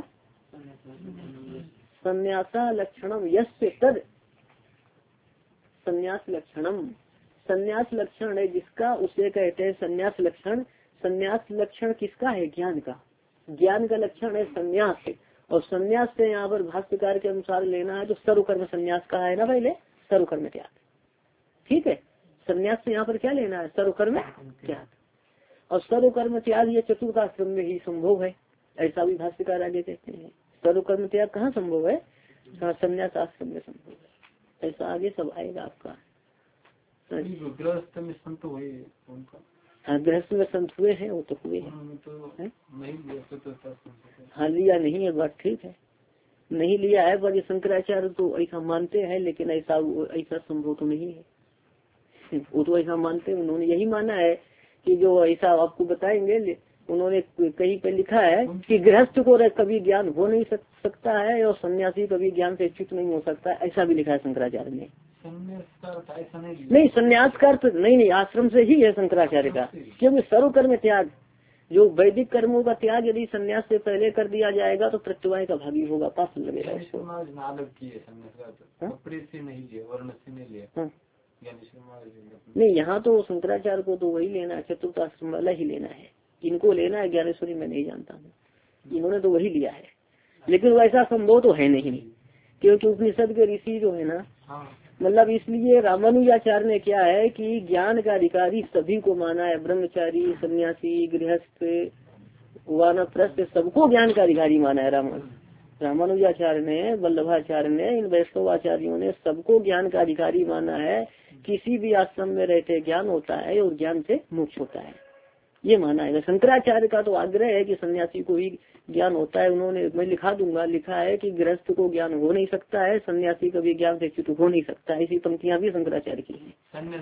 संन्यास लक्षणम यस्य तद, संन्यास लक्षणम, संन्यास लक्षण है जिसका, उसे कहते हैं संन्यास लक्षण। संन्यास लक्षण किसका है? ज्ञान का। ज्ञान का लक्षण है संन्यास, और संन्यास से यहाँ पर भाष्यकार के अनुसार लेना है तो सर्वकर्म संन्यास कहा है ना पहले, सर्वकर्म त्याग। ठीक है, संन्यास से यहाँ पर क्या लेना है? सर्वकर्म त्याग। और सर्वकर्म त्याग ये चतुर्थाश्रम में ही संभव है, ऐसा भी भाष्यकार आगे कहते हैं। सर्वकर्म त्याग कहाँ संभव है? संन्यास आश्रम में संभव है। ऐसा आगे सब आएगा आपका। गृहस्थ में संत हुए उनका, हाँ गृहस्थ में संत हुए हैं, वो तो हुए हैं। तो नहीं लिया तो हाँ लिया नहीं है, बात ठीक है, नहीं लिया है, पर ये शंकराचार्य तो ऐसा मानते हैं, लेकिन ऐसा ऐसा संभव तो नहीं है। वो तो ऐसा मानते हैं, उन्होंने यही माना है कि जो ऐसा आपको बताएंगे, उन्होंने कहीं पे लिखा है कि गृहस्थ को कभी ज्ञान हो नहीं सकता है और सन्यासी कभी ज्ञान से च्युत नहीं हो सकता, ऐसा भी लिखा है शंकराचार्य ने। नहीं, संन्यास का अर्थ नहीं नहीं आश्रम से ही है शंकराचार्य का, क्योंकि सर्वकर्म त्याग, जो वैदिक कर्मों का त्याग यदि संन्यास से पहले कर दिया जाएगा तो प्रत्यवाय का भागी होगा, पाप लगेगा उसको। नहीं, यहाँ तो शंकराचार्य को तो वही लेना है, चतुर्थ आश्रम वाला ही लेना है, इनको लेना है। ज्ञानेश्वरी मैं नहीं जानता हूँ, इन्होंने तो वही लिया है, लेकिन वैसा संभव तो है नहीं, क्योंकि उपनिषद के ऋषि जो है ना, मतलब इसलिए रामानुजाचार्य ने क्या है कि ज्ञान का अधिकारी सभी को माना है, ब्रह्मचारी, सन्यासी, गृहस्थ, वानप्रस्थ, सबको ज्ञान का अधिकारी माना है। राम रामानुजाचार्य ने, वल्लभाचार्य ने, इन वैष्णवाचार्यों ने सबको ज्ञान का अधिकारी माना है। किसी भी आश्रम में रहते ज्ञान होता है और ज्ञान से मोक्ष होता है, ये माना है। शंकराचार्य का तो आग्रह है कि सन्यासी को ही ज्ञान होता है। उन्होंने, मैं लिखा दूंगा, लिखा है कि गृहस्थ को ज्ञान हो नहीं सकता है, सन्यासी कभी ज्ञान से च्युत हो नहीं सकता है। इसी पंक्तियां भी शंकराचार्य की है।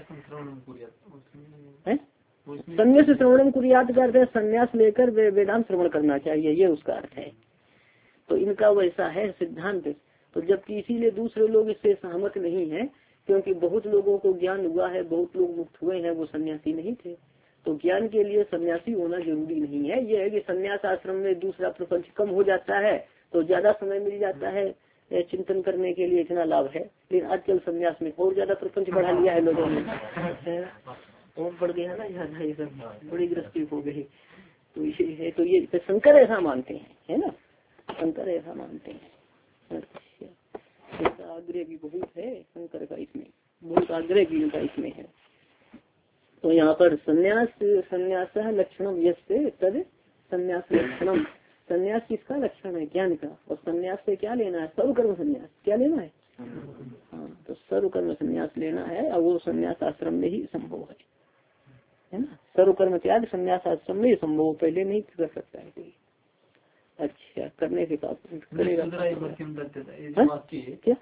संन्यास श्रवणम कुर्यात का अर्थ है संन्यास लेकर वे वेदांत श्रवण करना चाहिए, ये उसका अर्थ है। तो इनका वैसा है सिद्धांत। तो जबकि इसीलिए दूसरे लोग इससे सहमत नहीं है, क्योंकि बहुत लोगों को ज्ञान हुआ है, बहुत लोग मुक्त हुए हैं, वो सन्यासी नहीं थे। तो ज्ञान के लिए सन्यासी होना जरूरी नहीं है। ये है कि सन्यास आश्रम में दूसरा प्रपंच कम हो जाता है तो ज्यादा समय मिल जाता है चिंतन करने के लिए, इतना लाभ है। लेकिन आजकल सन्यास में और ज्यादा प्रपंच बढ़ा लिया है लोगों ने, और बढ़ गया ना ज्यादा, ये सब बड़ी गृहस्थी हो गई। तो ये है, तो ये शंकर ऐसा मानते हैं, है ना, शंकर ऐसा मानते हैं। अच्छा, आग्रह भी बहुत है शंकर का, इसमें बहुत आग्रह भी इनका इसमें है। तो यहाँ पर संन्यास संन्यास लक्षणम यस्य तद संन्यास लक्षणम, संन्यास किसका लक्षण है? ज्ञान का। और संन्यास से क्या लेना है? सर्वकर्म संन्यास। क्या लेना है? हाँ, तो सर्वकर्म संन्यास लेना है, और वो संन्यास आश्रम में ही संभव है, है ना। सर्वकर्म त्याग संन्यास आश्रम में ही संभव, पहले नहीं कर सकता है कोई। अच्छा, करने के बाद करेगा क्या?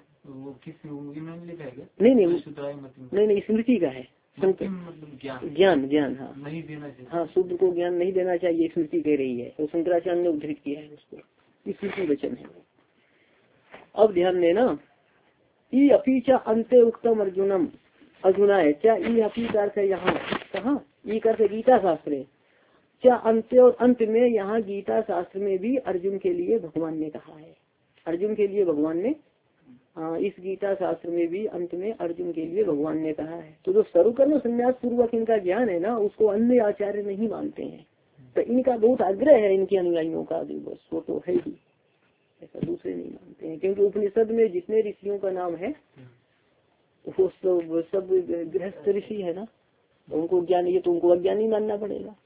नहीं नहीं नहीं नहीं स्मृति का है, ज्ञान ज्ञान हाँ नहीं देना चाहिए, हाँ शुद्ध को ज्ञान नहीं देना चाहिए, स्मृति कह रही है। तो शंकराचार्य ने उद्धृत किया है उसको, स्मृति वचन है। अब ध्यान देना, ई अपीचा अंते उत्तम अर्जुनम, अर्जुना है क्या? ई अपी का अर्थ है यहाँ, कहाँ? ई का अर्थ गीता शास्त्र, क्या अंत और अंत में यहाँ गीता शास्त्र में भी अर्जुन के लिए भगवान ने कहा है। अर्जुन के लिए भगवान ने, हाँ, इस गीता शास्त्र में भी अंत में अर्जुन के लिए भगवान ने कहा है। तो जो सर्वकर्म संन्यास पूर्वक इनका ज्ञान है ना, उसको अन्य आचार्य नहीं मानते हैं। तो इनका बहुत आग्रह है इनके अनुयायियों का, बस वो तो है ही, ऐसा दूसरे नहीं मानते हैं। क्योंकि उपनिषद में जितने ऋषियों का नाम है वो सब सब गृहस्थ ऋषि है ना, तो उनको ज्ञान, ये तो उनको अज्ञानी मानना पड़ेगा।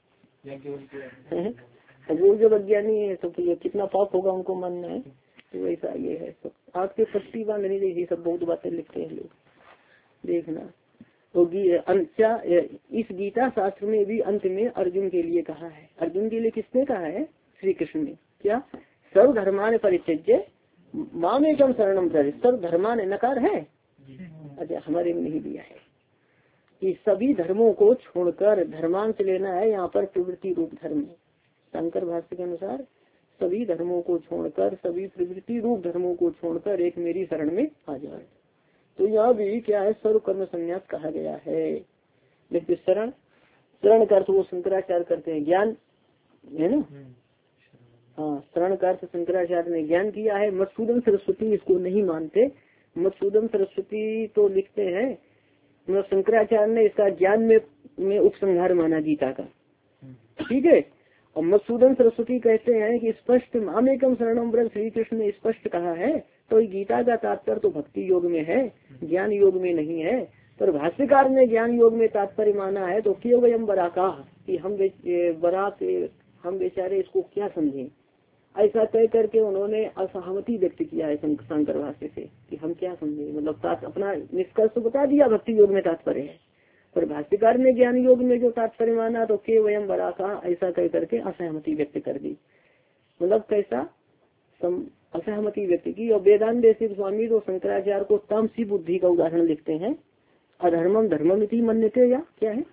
वो जब अज्ञानी है तो फिर कितना पाप होगा उनको मानना है। तो ऐसा ये है, सब आपके पट्टी बांधनी देखिए, सब बहुत बातें लिखते हैं लोग, देखना। तो क्या इस गीता शास्त्र में भी अंत में अर्जुन के लिए कहा है। अर्जुन के लिए किसने कहा है? श्री कृष्ण ने। क्या? सर्व धर्मान परित्यज्य माम एकम शरणम व्रज। सर्व धर्मान नकार है, अच्छा हमारे में नहीं दिया है कि सभी धर्मों को छोड़कर, धर्मान से लेना है यहाँ पर प्रवृत्ति रूप धर्म। शंकर भाष्य के अनुसार सभी धर्मों को छोड़कर, सभी प्रवृत्ति रूप धर्मों को छोड़कर एक मेरी शरण में आ जाए। तो यहाँ भी क्या है? सर्व कर्म संन्यास कहा गया है। लेकिन शरण, शरण का अर्थ वो शंकराचार्य करते हैं ज्ञान, है ना। हाँ, शरण का अर्थ शंकराचार्य ने ज्ञान किया है। मधुसूदन सरस्वती इसको नहीं मानते। मधुसूदन सरस्वती तो लिखते हैं, शंकराचार्य ने इसका ज्ञान में में उपसंहार माना गीता का, ठीक है। और मधुसूदन सरस्वती कहते हैं कि स्पष्ट मामेकम शरणम व्रज श्री कृष्ण ने स्पष्ट कहा है, तो गीता का तात्पर्य तो भक्ति योग में है, ज्ञान योग में नहीं है। पर भाष्यकार ने ज्ञान योग में तात्पर्य माना है। तो क्यों वयम बराका, कि हम बरात हम बेचारे इसको क्या समझे, ऐसा तय करके उन्होंने असहमति व्यक्त किया है शंकर भाष्य से कि हम क्या समझे। मतलब अपना निष्कर्ष बता दिया, भक्ति योग में तात्पर्य है। पर भाष्यकार ने ज्ञान योग में जो तात्पर्य माना तो के वयम बड़ा का ऐसा कह करके असहमति व्यक्त कर दी। मतलब कैसा असहमति व्यक्त की। और वेदांत देशिक स्वामी तो शंकराचार्य को तामसी बुद्धि का उदाहरण लिखते हैं। अधर्मम धर्ममिति मन्यते, या क्या है?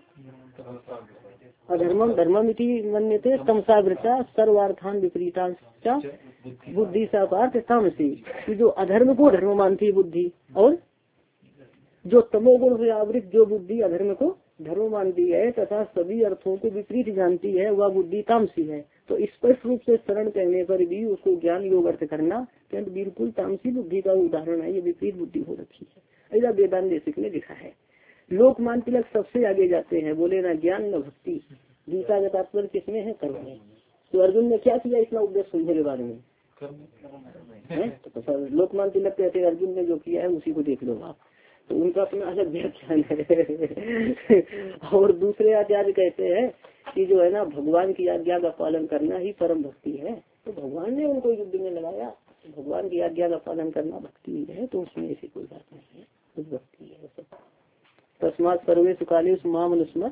अधर्मम धर्ममिति मन्यते तमसावृता सर्वार्थान विपरीतांश्च बुद्धि सा पार्थ तामसी। जो अधर्म को धर्म मानती बुद्धि, और जो तमोगुण से आवृत जो बुद्धि अधर्म को धर्म मानती है तथा सभी अर्थों को विपरीत जानती है, वह बुद्धि तामसी है। तो स्पष्ट रूप से शरण कहने पर भी उसको ज्ञान योग अर्थ करना किंतु बिल्कुल तामसी बुद्धि का उदाहरण है, ये विपरीत बुद्धि हो रखी है। ऐसा वेदांत देशिक ने लिखा है। लोकमान तिलक सबसे आगे जाते हैं, बोले ना ज्ञान न भक्ति, गीता का तात्पर्य किसमें है, कर्म में। तो अर्जुन ने क्या किया इतना उपदेश सुनने के बारे में है? तो लोकमान तिलक कहते हैं अर्जुन ने जो किया है उसी को देख लो आप, तो उनका अपना अलग व्याख्यान है। और दूसरे आचार्य कहते हैं कि जो है ना भगवान की आज्ञा का पालन करना ही परम भक्ति है। तो भगवान ने उनको युद्ध में लगाया, भगवान की आज्ञा का पालन करना भक्ति ही है, तो उसमें ऐसी कोई बात नहीं है, कुछ भक्ति है सब। तस्मात सर्वेश काले मामनुस्मत,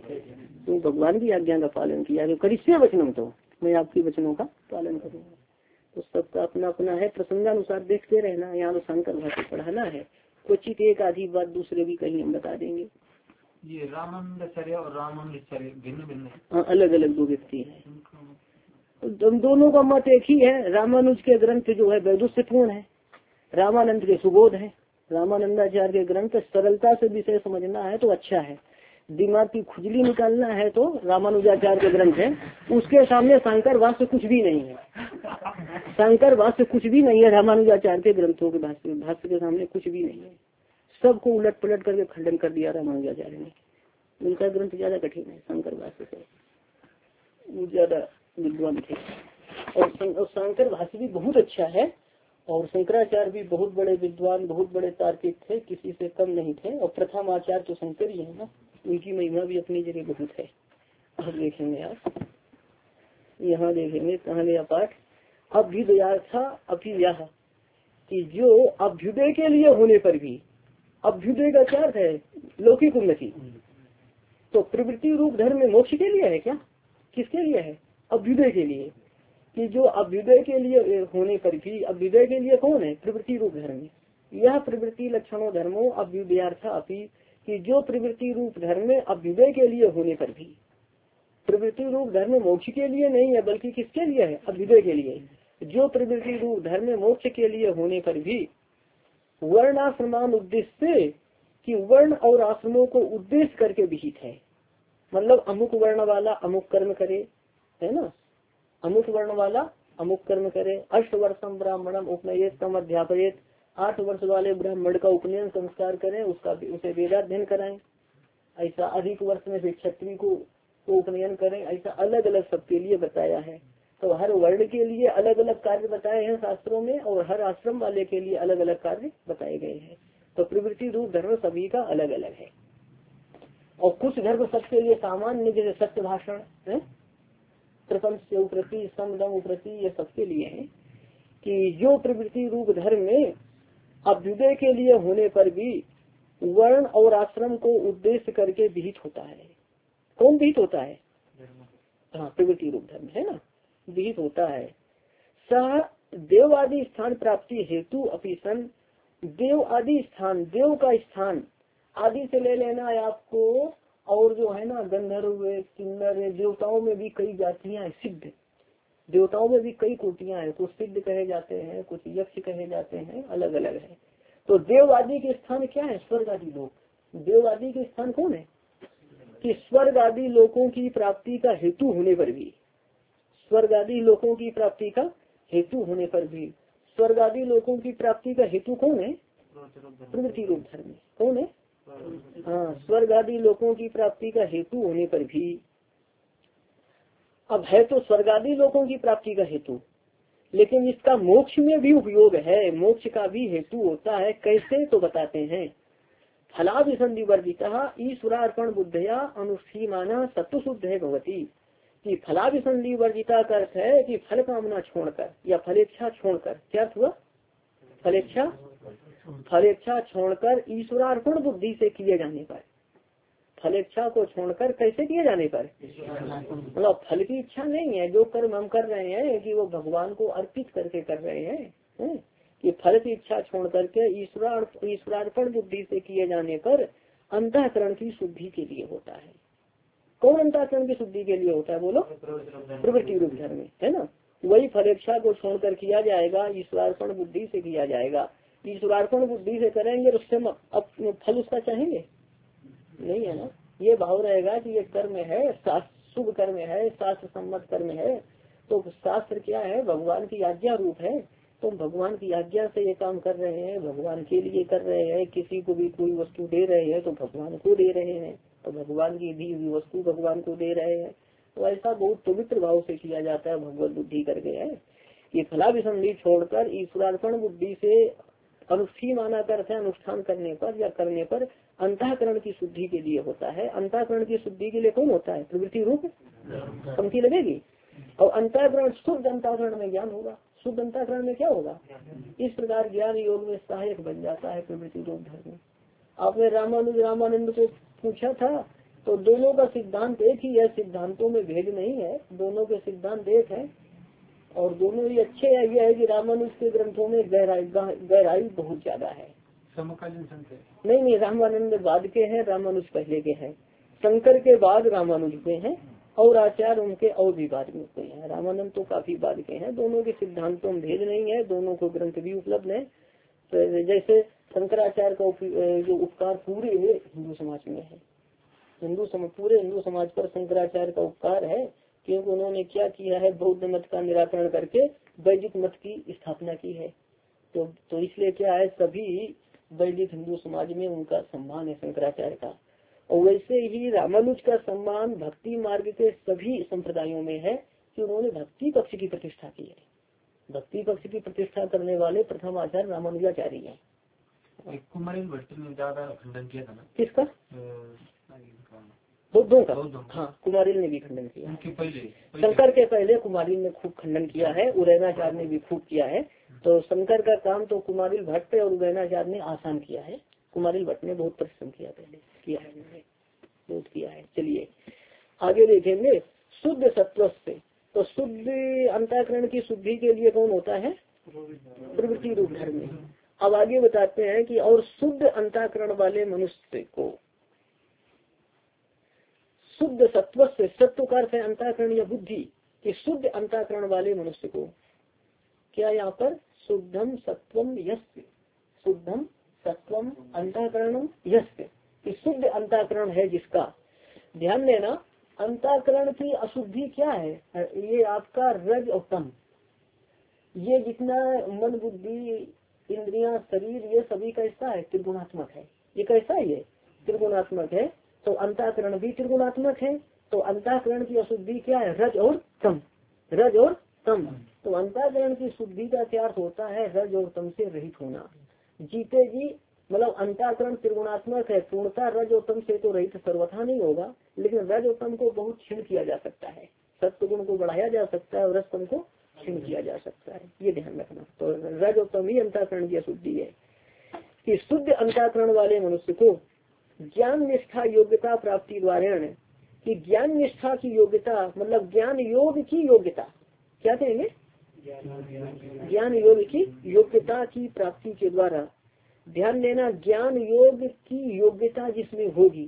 तो भगवान की आज्ञा का पालन किया, जो करिष्य वचनम, तो मैं आपकी वचनों का पालन करूंगा। तो सबका अपना अपना है, प्रसंगानुसार देखते रहना। यहाँ तो शंकर भाषा पढ़ाना है, क्वचित एक आधी बात दूसरे भी कहीं हम बता देंगे। ये रामानंदाचार्य और रामानुजाचार्य भिन्न भिन्न हाँ, अलग अलग दो व्यक्ति हैं। तो दोनों का मत एक ही है। रामानुज के ग्रंथ जो है वैदुष्यपूर्ण है, रामानंद के सुबोध है। रामानंदाचार्य के ग्रंथ सरलता से विषय समझना है तो अच्छा है, दिमाग की खुजली निकालना है तो रामानुजाचार्य के ग्रंथ है। उसके सामने शंकर भाष्य कुछ भी नहीं है, शंकर भाष्य कुछ भी नहीं है। रामानुजाचार्य के ग्रंथों के भाष्य भाष्य के सामने कुछ भी नहीं है, सबको उलट पलट करके खंडन कर दिया रामानुजाचार्य ने। उनका ग्रंथ ज्यादा कठिन है शंकर भाष्य से, वो ज्यादा विद्वान थे। और शंकर भाष्य भी बहुत अच्छा है, और शंकराचार्य भी बहुत बड़े विद्वान, बहुत बड़े तार्किक थे, किसी से कम नहीं थे। और प्रथम आचार्य तो शंकर ही है ना, उनकी महिमा भी अपनी जगह बहुत है। अब देखेंगे आप, यहाँ देखेंगे कहाँ गया पाठ, अभ्युदयार्थ अभिव्याह, कि जो अभ्युदय के लिए होने पर भी, अभ्युदय का क्या अर्थ है, लौकिक उन्नति। तो प्रवृत्ति रूप धर्म में मोक्ष के लिए है क्या, किसके लिए है, अभ्युदय के लिए। कि जो अभ्युदय के लिए होने पर भी, अभ्युदय के लिए कौन है, प्रवृत्ति रूप धर्म। यह प्रवृत्ति लक्षणों धर्मों अभ्युदयार्थ अपि, कि जो प्रवृत्ति रूप धर्म में अभ्युदय के लिए होने पर भी, प्रवृत्ति रूप धर्म मोक्ष के लिए नहीं है बल्कि किसके लिए है, अभ्युदय के लिए। जो प्रवृत्ति रूप धर्म मोक्ष के लिए होने पर भी वर्णाश्रमान उद्देश्य, कि वर्ण और आश्रमों को उद्देश्य करके विहित है। मतलब अमुक वर्ण वाला अमुक कर्म करे, है ना, अमुक वर्ण वाला अमुक कर्म करे। अष्ट वर्षम ब्राह्मणम उपनयेत तम अध्यापयेत, आठ वर्ष वाले ब्राह्मण का उपनयन संस्कार करें, उसका उसे वेदाध्ययन कराएं। ऐसा अधिक वर्ष में भी क्षत्रिय को, को उपनयन करें। ऐसा अलग अलग सबके लिए बताया है। तो हर वर्ण के लिए अलग अलग कार्य बताए हैं शास्त्रों में, और हर आश्रम वाले के लिए अलग अलग कार्य बताए गए हैं। तो प्रवृत्ति रूप धर्म सभी का अलग अलग है। और कुछ धर्म सबके लिए सामान्य, जैसे सत्य भाषण है, प्रपंच से उप्रति, समदम उप्रति, ये सबके लिए है। कि जो प्रवृत्ति रूप धर्म में अभ्युदय के लिए होने पर भी वर्ण और आश्रम को उद्देश्य करके विहित होता है। कौन विहित होता है, हाँ प्रवृत्ति रूप धर्म है ना, विहित होता है। सह देव आदि स्थान प्राप्ति हेतु अपिसन, देव आदि स्थान, देव का स्थान आदि से ले लेना है आपको। और जो है ना गंधर्व, किन्नर, देवताओं में भी कई जातियां हैं, सिद्ध देवताओं में भी कई कोटियां हैं, कुछ सिद्ध कहे जाते हैं, कुछ यक्ष कहे जाते हैं, अलग अलग है। तो देव आदि के स्थान क्या है, स्वर्ग आदि लोक। देव आदि के स्थान कौन है, कि स्वर्ग आदि लोकों की प्राप्ति का हेतु होने पर भी, स्वर्ग आदि लोकों की प्राप्ति का हेतु होने पर भी, स्वर्ग आदि लोकों की प्राप्ति का हेतु कौन है, प्रवृत्ति रूप धर्म। कौन है, हाँ स्वर्ग आदि लोकों की प्राप्ति का हेतु होने पर भी। अब है तो स्वर्ग आदि लोकों की प्राप्ति का हेतु, लेकिन इसका मोक्ष में भी उपयोग है, मोक्ष का भी हेतु होता है। कैसे, तो बताते हैं। फलाभिसंधि वर्जिता ईश्वरार्पण बुद्धया अनुष्ठीमाना सत्व शुद्ध है भवती, कि फलाभिसंधि वर्जिता का अर्थ है कि फल कामना छोड़कर या फलेच्छा छोड़कर, क्या हुआ, फलेच्छा, फलेच्छा छोड़कर ईश्वरार्पण बुद्धि से किए जाने पर, फलेच्छा को छोड़कर कैसे किए जाने पर, मतलब फल की इच्छा नहीं है, जो कर्म हम कर रहे हैं कि वो भगवान को अर्पित करके कर रहे हैं, है? कि फल की इच्छा छोड़ करके ईश्वर ईश्वरार्पण बुद्धि से किए जाने पर अंतःकरण की शुद्धि के लिए होता है। कौन अंतःकरण की शुद्धि के लिए होता है, बोलो, प्रवृत्ति रूप धर्म, है ना। वही फलेच्छा को छोड़कर किया जाएगा, ईश्वरार्पण बुद्धि से किया जाएगा। ईश्वरार्पण बुद्धि से करेंगे, उससे अब फल उसका चाहेंगे नहीं, है ना। ये भाव रहेगा कि ये कर्म है, शुभ कर्म है, शास्त्र सम्मत कर्म है, तो शास्त्र क्या है, भगवान की आज्ञा रूप है। तो भगवान की आज्ञा से ये काम कर रहे हैं, भगवान के लिए कर रहे हैं, किसी को भी कोई वस्तु दे रहे हैं तो भगवान को दे रहे हैं, तो भगवान की दी हुई वस्तु भगवान को दे रहे हैं। तो ऐसा बहुत पवित्र भाव से किया जाता है, भगवत बुद्धि करके है। ये फलाभिसंधि छोड़कर ईश्वरार्पण बुद्धि से अनुष्ठी माना करते हैं, अनुष्ठान करने पर या करने पर अंतःकरण की शुद्धि के लिए होता है। अंतःकरण की शुद्धि के लिए कौन होता है, प्रवृत्ति रूप पंक्ति लगेगी। और अंतःकरण शुद्ध अंतःकरण में ज्ञान होगा, शुद्ध अंतःकरण में क्या होगा, इस प्रकार ज्ञान योग में सहायक बन जाता है प्रवृत्ति रूप धर्म। आपने रामानुज रामानंद को पूछा था, तो दोनों का सिद्धांत एक ही है, सिद्धांतों में भेद नहीं है, दोनों के सिद्धांत एक है और दोनों ही अच्छे हैं। यह है कि रामानुज के ग्रंथों में गहराई गहराई बहुत ज्यादा है। समकालीन संत नहीं नहीं, रामानंद बाद के हैं, रामानुज पहले के हैं। शंकर के बाद रामानुज के हैं और आचार्य उनके और भी बाद में हुए हैं। रामानंद तो काफी बाद के हैं। दोनों के सिद्धांतों में भेद नहीं है, दोनों को ग्रंथ भी उपलब्ध है। तो जैसे शंकराचार्य का जो उपकार पूरे हिंदू समाज में है, हिंदू समाज पूरे हिंदू समाज पर शंकराचार्य का उपकार है, क्योंकि उन्होंने क्या किया है, बौद्ध मत का निराकरण करके वैदिक मत की स्थापना की है। तो तो इसलिए क्या है, सभी वैदिक हिंदू समाज में उनका सम्मान है शंकराचार्य का। और वैसे ही रामानुज का सम्मान भक्ति मार्ग के सभी संप्रदायों में है कि उन्होंने भक्ति पक्ष की प्रतिष्ठा की है। भक्ति पक्ष की प्रतिष्ठा करने वाले प्रथम आचार्य रामानुजाचार्य हैं। कुमारी भट्ट ने ज्यादा खंडन किया था ना, किसका, बौद्धों का। हाँ, कुमारिल ने भी खंडन किया। उनके पहले शंकर के पहले कुमारिल ने खूब खंडन किया है, उदयनाचार्य ने भी खूब किया है। तो शंकर का काम तो कुमारिल भट्ट और उदयनाचार्य ने आसान किया है, कुमारिल भट्ट ने बहुत परिश्रम किया, पहले किया है, बहुत किया है। चलिए आगे देखेंगे शुद्ध सत्व से। तो शुद्ध अंतःकरण की शुद्धि के लिए कौन होता है, प्रवृत्ति रूप धर्म। अब आगे बताते हैं कि और शुद्ध अंतःकरण वाले मनुष्य को, शुद्ध सत्व से, सत्व का अर्थ है अंतःकरण या बुद्धि, कि शुद्ध अंतःकरण वाले मनुष्य को, क्या यहाँ पर शुद्धम सत्वम यस्य, शुद्धम सत्वम अंतःकरणम यस्य, कि शुद्ध अंतःकरण है जिसका। ध्यान देना, अंतःकरण की अशुद्धि क्या है, ये आपका रज और तम। ये जितना मन बुद्धि इंद्रियां शरीर ये सभी कैसा है, त्रिगुणात्मक है। ये कैसा है, ये त्रिगुणात्मक है। तो अंतःकरण भी त्रिगुणात्मक है। तो अंतःकरण की अशुद्धि क्या है, रज और तम, रज और तम। तो अंतःकरण की शुद्धि का क्या अर्थ होता है, रज और तम से रहित होना। जीते जी मतलब अंतःकरण त्रिगुणात्मक है, पूर्णता रज और तम से तो रहित सर्वथा नहीं होगा, लेकिन रज और तम को बहुत क्षीण किया जा सकता है, सत्व गुण को बढ़ाया जा सकता है और रज तम को क्षीण किया जा सकता है, ये ध्यान रखना। तो रज और तम ही अंतःकरण की अशुद्धि है। कि शुद्ध अंतःकरण वाले मनुष्य को ज्ञान निष्ठा योग्यता प्राप्ति द्वारा, कि ज्ञान निष्ठा की योग्यता मतलब ज्ञान योग की योग्यता, क्या कहेंगे, ज्ञान योग की योग्यता की प्राप्ति के द्वारा। ध्यान देना, ज्ञान योग की योग्यता जिसमें होगी,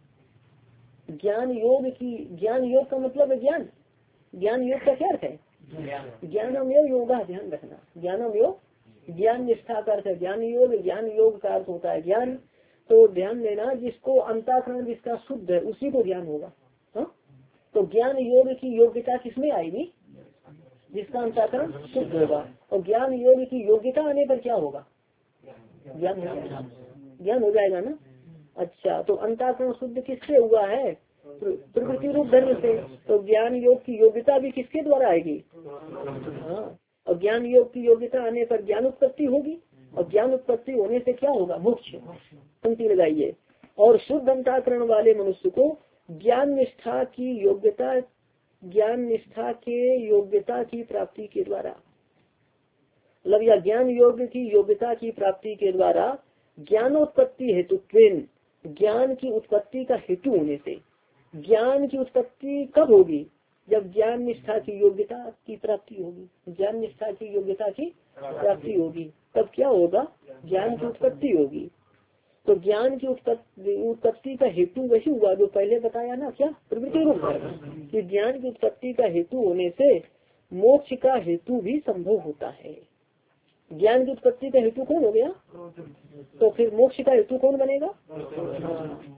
ज्ञान योग की, ज्ञान योग का मतलब है ज्ञान, ज्ञान योग का क्या अर्थ है, ज्ञानम योग योगा, ध्यान रखना, ज्ञानम योग, ज्ञान निष्ठा का अर्थ है ज्ञान योग, ज्ञान योग का अर्थ होता है ज्ञान। तो ध्यान देना, जिसको अंतःकरण जिसका शुद्ध है उसी को ज्ञान होगा। हा? तो ज्ञान योग की योग्यता किसमें आएगी, जिसका अंतःकरण शुद्ध होगा। और ज्ञान योग की योग्यता आने पर क्या होगा, ज्ञान हो जाएगा, ज्ञान हो जाएगा ना। अच्छा, तो अंतःकरण शुद्ध किससे हुआ है, प्रवृत्ति रूप धर्म से। तो ज्ञान योग की योग्यता भी किसके द्वारा आएगी, हाँ। और ज्ञान योग की योग्यता आने पर ज्ञान उत्पत्ति होगी, और ज्ञान उत्पत्ति होने से क्या होगा, मोक्ष। पंक्ति लगाइए, और शुद्ध अंतःकरण वाले मनुष्य को ज्ञान निष्ठा की योग्यता, ज्ञान निष्ठा के योग्यता की प्राप्ति के द्वारा, मतलब या ज्ञान योग की योग्यता की प्राप्ति के द्वारा ज्ञानोत्पत्ति हेतु, ज्ञान की उत्पत्ति का हेतु होने से। ज्ञान की उत्पत्ति कब होगी, जब ज्ञान निष्ठा की योग्यता की प्राप्ति होगी, ज्ञान निष्ठा की योग्यता की प्राप्ति होगी, तब क्या होगा, ज्ञान की उत्पत्ति होगी। तो ज्ञान की उत्पत्ति उत्पत्ति का हेतु वही हुआ जो पहले बताया ना, क्या, प्रवृत्ति रूप धर्म। कि ज्ञान की उत्पत्ति का हेतु होने से मोक्ष का हेतु भी संभव होता है। ज्ञान की उत्पत्ति का हेतु कौन हो गया, तो फिर मोक्ष का हेतु कौन बनेगा।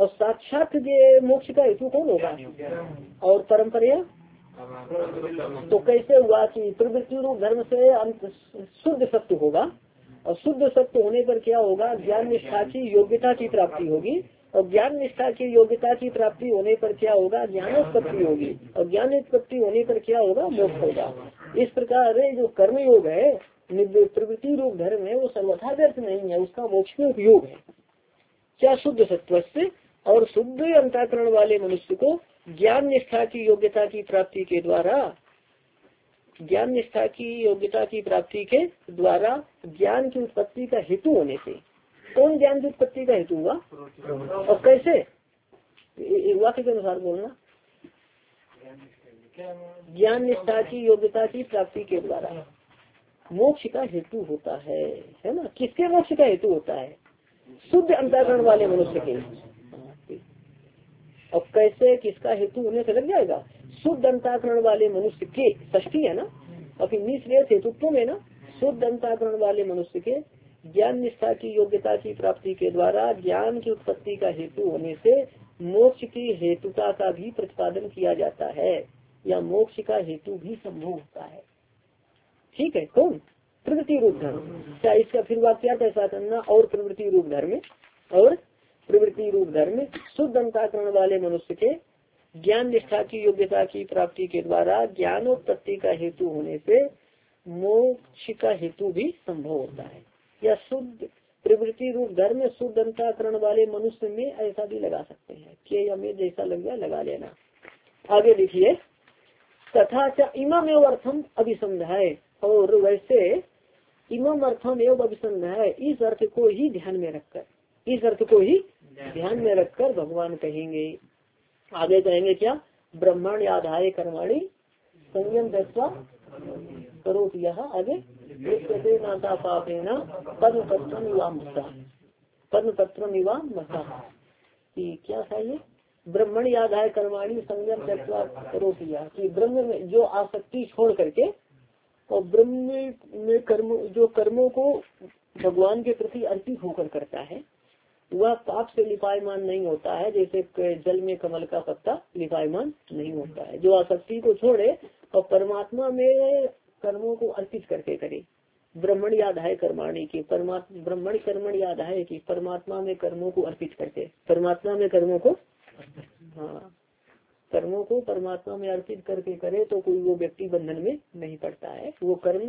और साक्षात ये मोक्ष का हेतु कौन होगा? और परंपरा तो कैसे हुआ कि प्रवृत्ति रूप धर्म से अंत शुद्ध सत्य होगा, और शुद्ध सत्य होने पर क्या होगा? ज्ञान निष्ठा की योग्यता की प्राप्ति होगी, और ज्ञान निष्ठा की योग्यता की प्राप्ति होने पर क्या होगा? ज्ञानोत्पत्ति होगी, और ज्ञानोत्पत्ति होने पर क्या होगा? मोक्ष होगा। इस प्रकार जो कर्म योग है, प्रवृत्ति रूप धर्म है, वो सर्वथा व्यर्थ नहीं है, उसका मोक्ष में उपयोग है। क्या? शुद्ध सत्व से और शुद्ध अंतःकरण वाले मनुष्य को ज्ञान निष्ठा की योग्यता की प्राप्ति के द्वारा ज्ञान निष्ठा की योग्यता की प्राप्ति के द्वारा ज्ञान की उत्पत्ति का हेतु होने से। कौन ज्ञान की उत्पत्ति का हेतु हुआ और कैसे? वाक्य के अनुसार बोलना। ज्ञान निष्ठा की योग्यता की प्राप्ति के द्वारा मोक्ष का हेतु होता है, है ना? किसके मोक्ष का हेतु होता है? शुद्ध अंतःकरण वाले मनुष्य के। और कैसे? किसका हेतु होने से लग जाएगा? शुद्ध अंतःकरण वाले मनुष्य के, षष्ठी है ना, और फिर निश्रेय हेतुत्व में ना, शुद्ध अंतःकरण वाले मनुष्य के ज्ञान निष्ठा की योग्यता की प्राप्ति के द्वारा ज्ञान की उत्पत्ति का हेतु होने से मोक्ष की हेतुता का भी प्रतिपादन किया जाता है, या मोक्ष का हेतु भी संभव होता है। ठीक है। कौन? प्रवृत्ति रूप धर्म। क्या इसका फिर वाक्यार्थ ऐसा करना, और प्रवृत्ति रूप धर्म और प्रवृत्ति रूप धर्म शुद्ध अंतःकरण वाले मनुष्य के ज्ञान निष्ठा की योग्यता की प्राप्ति के द्वारा ज्ञानोत्पत्ति का हेतु होने से मोक्ष का हेतु भी संभव होता है। या शुद्ध प्रवृत्ति रूप धर्म शुद्ध अंतःकरण वाले मनुष्य में ऐसा भी लगा सकते हैं कि हमें जैसा लग जाए लगा लेना। आगे देखिए, तथा च इमम एवं अर्थम अभिसंधाय, और वैसे इमम अर्थम एवं अभिसंधाय, इस अर्थ को ही ध्यान में रखकर इस अर्थ को ही ध्यान में रखकर भगवान कहेंगे। आगे कहेंगे क्या? ब्रह्मण आधाय कर्माणि संयम दत्वा करो। यह आगे नाता पापेना पद्म पत्र निवाम पद्म पत्र निवाम मसा, क्या था ये? ब्रह्मण आधाय कर्माणि संयम दत्वा करो किया कि ब्रह्म में जो आसक्ति छोड़ करके और ब्रह्म में कर्म जो कर्मों को भगवान के प्रति अर्पित होकर करता है, वह पाप से लिपायमान नहीं होता है, जैसे जल में कमल का पत्ता लिपायमान नहीं होता है। जो आसक्ति को छोड़े और परमात्मा में कर्मों को अर्पित करके करे। ब्रह्मण याद है कर्माणी की, परमात्मा ब्रह्मण कर्मण याद है कि परमात्मा में कर्मों को अर्पित करके, परमात्मा में कर्मों को हाँ कर्मों को परमात्मा में अर्पित करके करे तो कोई वो व्यक्ति बंधन में नहीं पड़ता है। वो कर्म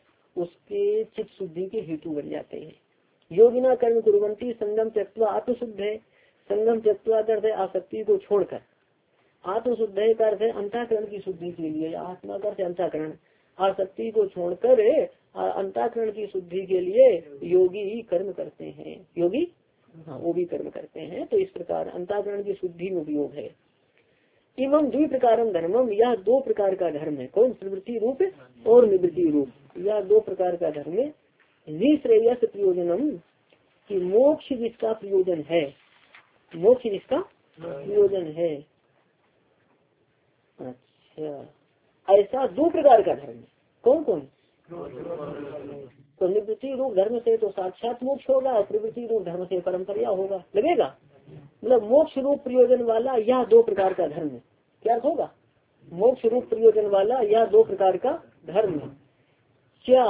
उसके चित्त शुद्धि के हेतु बन जाते हैं। योगिना कर्म कुर्वंती संगम त्यक्त्वा आत्मशुद्ध है। संगम त्यक्त्वा करते आसक्ति को छोड़कर, आत्मशुद्ध है करते अंतःकरण की शुद्धि के लिए, आत्मा करते अंतःकरण, आसक्ति को छोड़कर अंतःकरण की शुद्धि के लिए योगी कर्म करते हैं। योगी हाँ वो भी कर्म करते हैं। तो इस प्रकार अंतःकरण की शुद्धि में उपयोग है। इमं द्वि प्रकारम धर्मम, यह दो प्रकार का धर्म है। कौन? प्रवृत्ति रूप और निवृत्ति रूप, यह दो प्रकार का धर्म है। निश्रेयस प्रयोजनम कि मोक्ष जिसका प्रयोजन है, मोक्ष जिसका प्रयोजन है। अच्छा, ऐसा दो प्रकार का धर्म। कौन कौन? तो निवृत्ति रूप धर्म से तो साक्षात मोक्ष होगा, और प्रवृत्ति रूप धर्म से परंपरा होगा। लगेगा मतलब मोक्ष रूप प्रयोजन वाला यह दो प्रकार का धर्म। क्या होगा? मोक्ष रूप प्रयोजन वाला यह दो प्रकार का धर्म। क्या?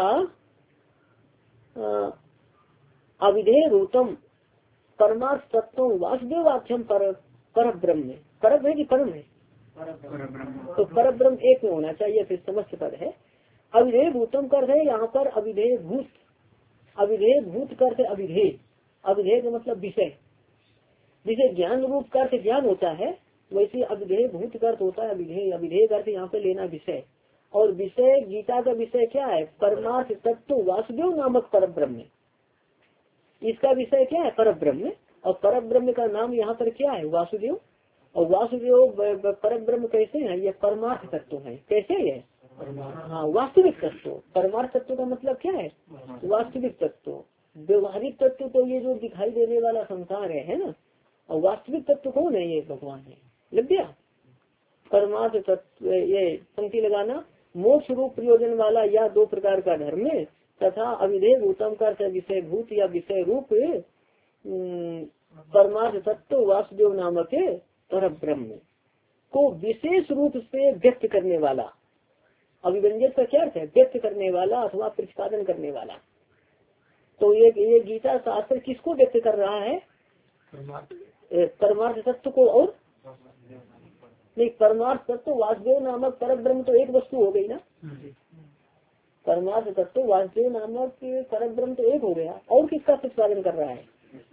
अविधेय रूतम परमार्थ तत्व वासुदेवाख्यम पर पर ब्रह्म, पर है कि परम है? तो पर ब्रह्म एक में होना चाहिए, फिर समस्त पद है। अविधेय भूतम कर है यहाँ पर अविधेय भूत, अविधेय भूत कर अविधेय, अविधेय का मतलब विषय, जिसे ज्ञान रूप का अर्थ ज्ञान होता है, वैसे अविधेय भूत का अर्थ होता है अविधेय। अविधेय का अर्थ यहाँ पे लेना विषय, और विषय गीता का विषय क्या है? परमार्थ तत्व वासुदेव नामक पर ब्रह्म। इसका विषय क्या है? पर ब्रह्म। और पर ब्रह्म का नाम यहाँ पर क्या है? वासुदेव। और वासुदेव पर ब्रह्म कैसे है? ये परमार्थ तत्व है। कैसे है? हाँ वास्तविक तत्व। परमार्थ तत्व का मतलब क्या है? वास्तविक तत्व। व्यवहारिक तत्व तो ये जो दिखाई देने वाला संसार है, है ना। और वास्तविक तत्व कौन है? ये भगवान है। लग गया? परमार्थ तत्व, ये पंक्ति लगाना। मोक्ष रूप प्रयोजन वाला या दो प्रकार का धर्म है, तथा अविधेय भूतम का विषय भूत या विषय रूप परमार्थ तत्व वासुदेव नामक पर ब्रह्म को विशेष रूप से व्यक्त करने वाला। अभिव्यंजक का क्या अर्थ है? व्यक्त करने वाला अथवा प्रतिपादन करने वाला। तो ये ये गीता शास्त्र किसको व्यक्त कर रहा है? परमार्थ तत्व को। और नहीं, परमार्थ तत्व वासुदेव नामक पर ब्रह्म तो एक वस्तु हो गई ना। परमार्थ तत्व वासुदेव नामक पर ब्रह्म तो एक हो गया। और किसका प्रतिपादन कर रहा है?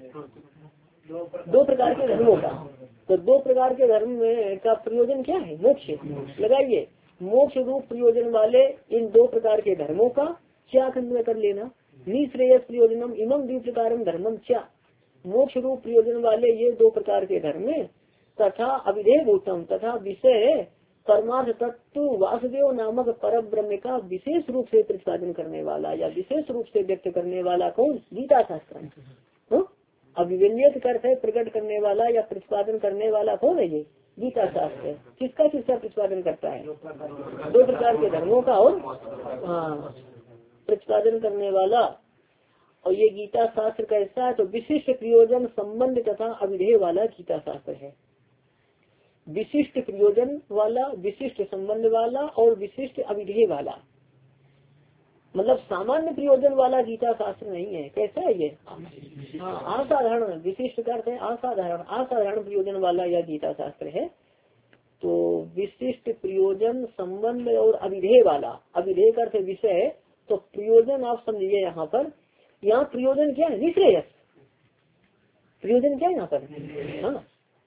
दो प्रकार के धर्मों का। तो दो प्रकार के धर्म में का प्रयोजन क्या है? मोक्ष। लगाइए, मोक्ष रूप प्रयोजन वाले इन दो प्रकार के धर्मों का क्या खंड कर लेना। निश्रेयस प्रयोजनम इमम द्विप्रकारम धर्मम क्या। मोक्ष रूप प्रयोजन वाले ये दो प्रकार के धर्म तथा अविधेय भूतम तथा विषय परमार्थ तत्व वासुदेव नामक पर ब्रह्म का विशेष रूप से प्रतिपादन करने वाला या विशेष रूप से व्यक्त करने वाला कौन? गीता शास्त्र। अभिव्यंजक अर्थ है प्रकट करने वाला या प्रतिपादन करने वाला कौन है? ये गीता शास्त्र। किसका किसका प्रतिपादन करता है? दो प्रकार के धर्मों का और हाँ प्रतिपादन करने वाला। और ये गीता शास्त्र कैसा है? तो विशिष्ट प्रयोजन संबंध तथा अविधेय वाला गीता शास्त्र है। विशिष्ट प्रयोजन वाला, विशिष्ट संबंध वाला और विशिष्ट अविधेय वाला। मतलब सामान्य प्रयोजन वाला गीता शास्त्र नहीं है। कैसा है ये? हाँ, असाधारण। विशिष्ट का अर्थ है असाधारण। असाधारण प्रयोजन वाला यह गीता शास्त्र है। तो विशिष्ट प्रयोजन संबंध और अविधेय वाला। अविधेय का अर्थ है विषय। तो प्रयोजन आप समझिए यहाँ पर, यहाँ प्रयोजन क्या है? निश्रेयस। प्रयोजन क्या है यहाँ पर? हाँ,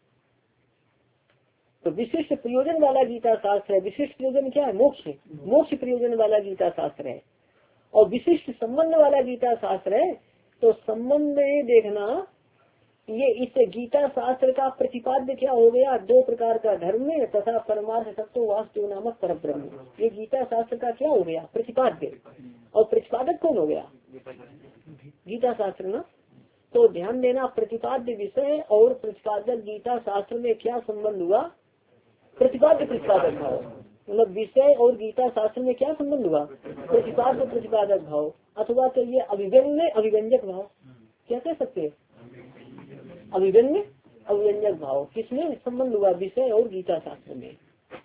तो विशिष्ट प्रयोजन वाला गीता शास्त्र है। विशिष्ट प्रयोजन क्या है? मोक्ष। मोक्ष प्रयोजन वाला गीता शास्त्र है। और विशिष्ट संबंध वाला गीता शास्त्र है। तो संबंध देखना, ये इस गीता शास्त्र का प्रतिपाद्य क्या हो गया? दो प्रकार का धर्म तथा परमार्थ तत्व वासुदेव नामक पर ब्रह्म। ये गीता शास्त्र का क्या हो गया? प्रतिपाद्य। और प्रतिपादक कौन हो गया? गीता शास्त्र ना। तो ध्यान देना, प्रतिपाद्य विषय और प्रतिपादक गीता शास्त्र में क्या संबंध हुआ? प्रतिपाद्य प्रतिपादक भाव। मतलब विषय और गीता शास्त्र में क्या संबंध हुआ? प्रतिपाद्य प्रतिपादक भाव। अथवा तो ये अभिव्यंजय अभिव्यंजक भाव क्या कह सकते हैं? अभिव्यंजय अभिव्यंजक भाव किसमें संबंध हुआ? विषय और गीता शास्त्र में।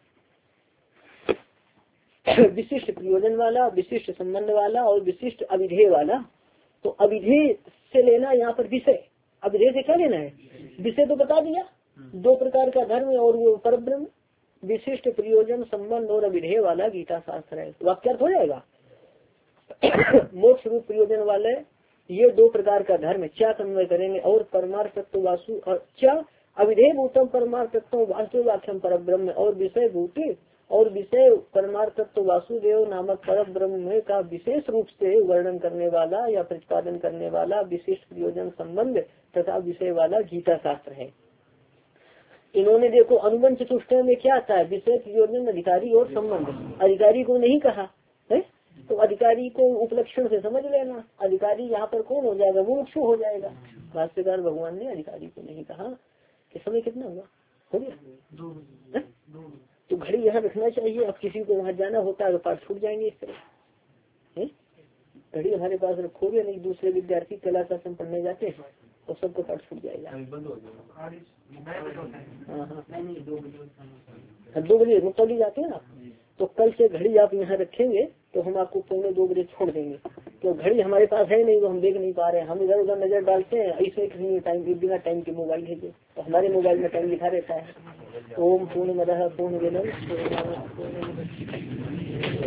विशिष्ट प्रयोजन वाला, विशिष्ट संबंध वाला और विशिष्ट अविधेय वाला। तो अविधेय से लेना यहाँ पर विषय। अविधेय से क्या लेना है? विषय तो बता दिया, दो प्रकार का धर्म और वो परब्रह्म। विशिष्ट प्रयोजन संबंध और अविधेय वाला गीता शास्त्र है। वाक्यार्थ हो जाएगा। मोक्ष रूप प्रयोजन वाले ये दो प्रकार का धर्म क्या कन्वय करेंगे? और परमार्थ तत्व वासु और क्या अविधेय भूतम परमार्थ तत्व वासुदेवाख्यम पर ब्रह्म और विषय भूति और विषय परमार्थ तत्व वासुदेव नामक पर ब्रह्म का विशेष रूप से वर्णन करने वाला या प्रतिपादन करने वाला विशिष्ट प्रयोजन संबंध तथा विषय वाला गीता शास्त्र है। इन्होंने देखो अनुबंध चतुष्टय में क्या आता है? विषय प्रयोजन अधिकारी और संबंध। अधिकारी को नहीं कहा है, तो अधिकारी को उपलक्षण से समझ लेना। अधिकारी यहाँ पर कौन हो जाएगा? मुमुक्षु हो जाएगा। भाष्यकार भगवान ने अधिकारी को नहीं कहा। कि समय कितना हुआ? हो गया? तो घड़ी यहाँ रखना चाहिए। अब किसी को वहाँ जाना होता है तो पाठ छूट जाएंगे इस तरह। घड़ी हमारे पास रखोगे नहीं, दूसरे विद्यार्थी कला शासन पढ़ने जाते हैं तो सबको पाठ छूट जाएगा। हाँ हाँ, दो बजे मुक्तली जाते हैं ना, तो कल से घड़ी आप यहाँ रखेंगे तो हम आपको पौने दो बजे छोड़ देंगे। तो घड़ी हमारे पास है नहीं, तो हम देख नहीं पा रहे हैं। हम इधर उधर नजर डालते हैं, ऐसे कहीं टाइम बिना टाइम के मोबाइल भेजे तो हमारे मोबाइल में टाइम लिखा रहता है। ओम पूर्ण मदः पूर्ण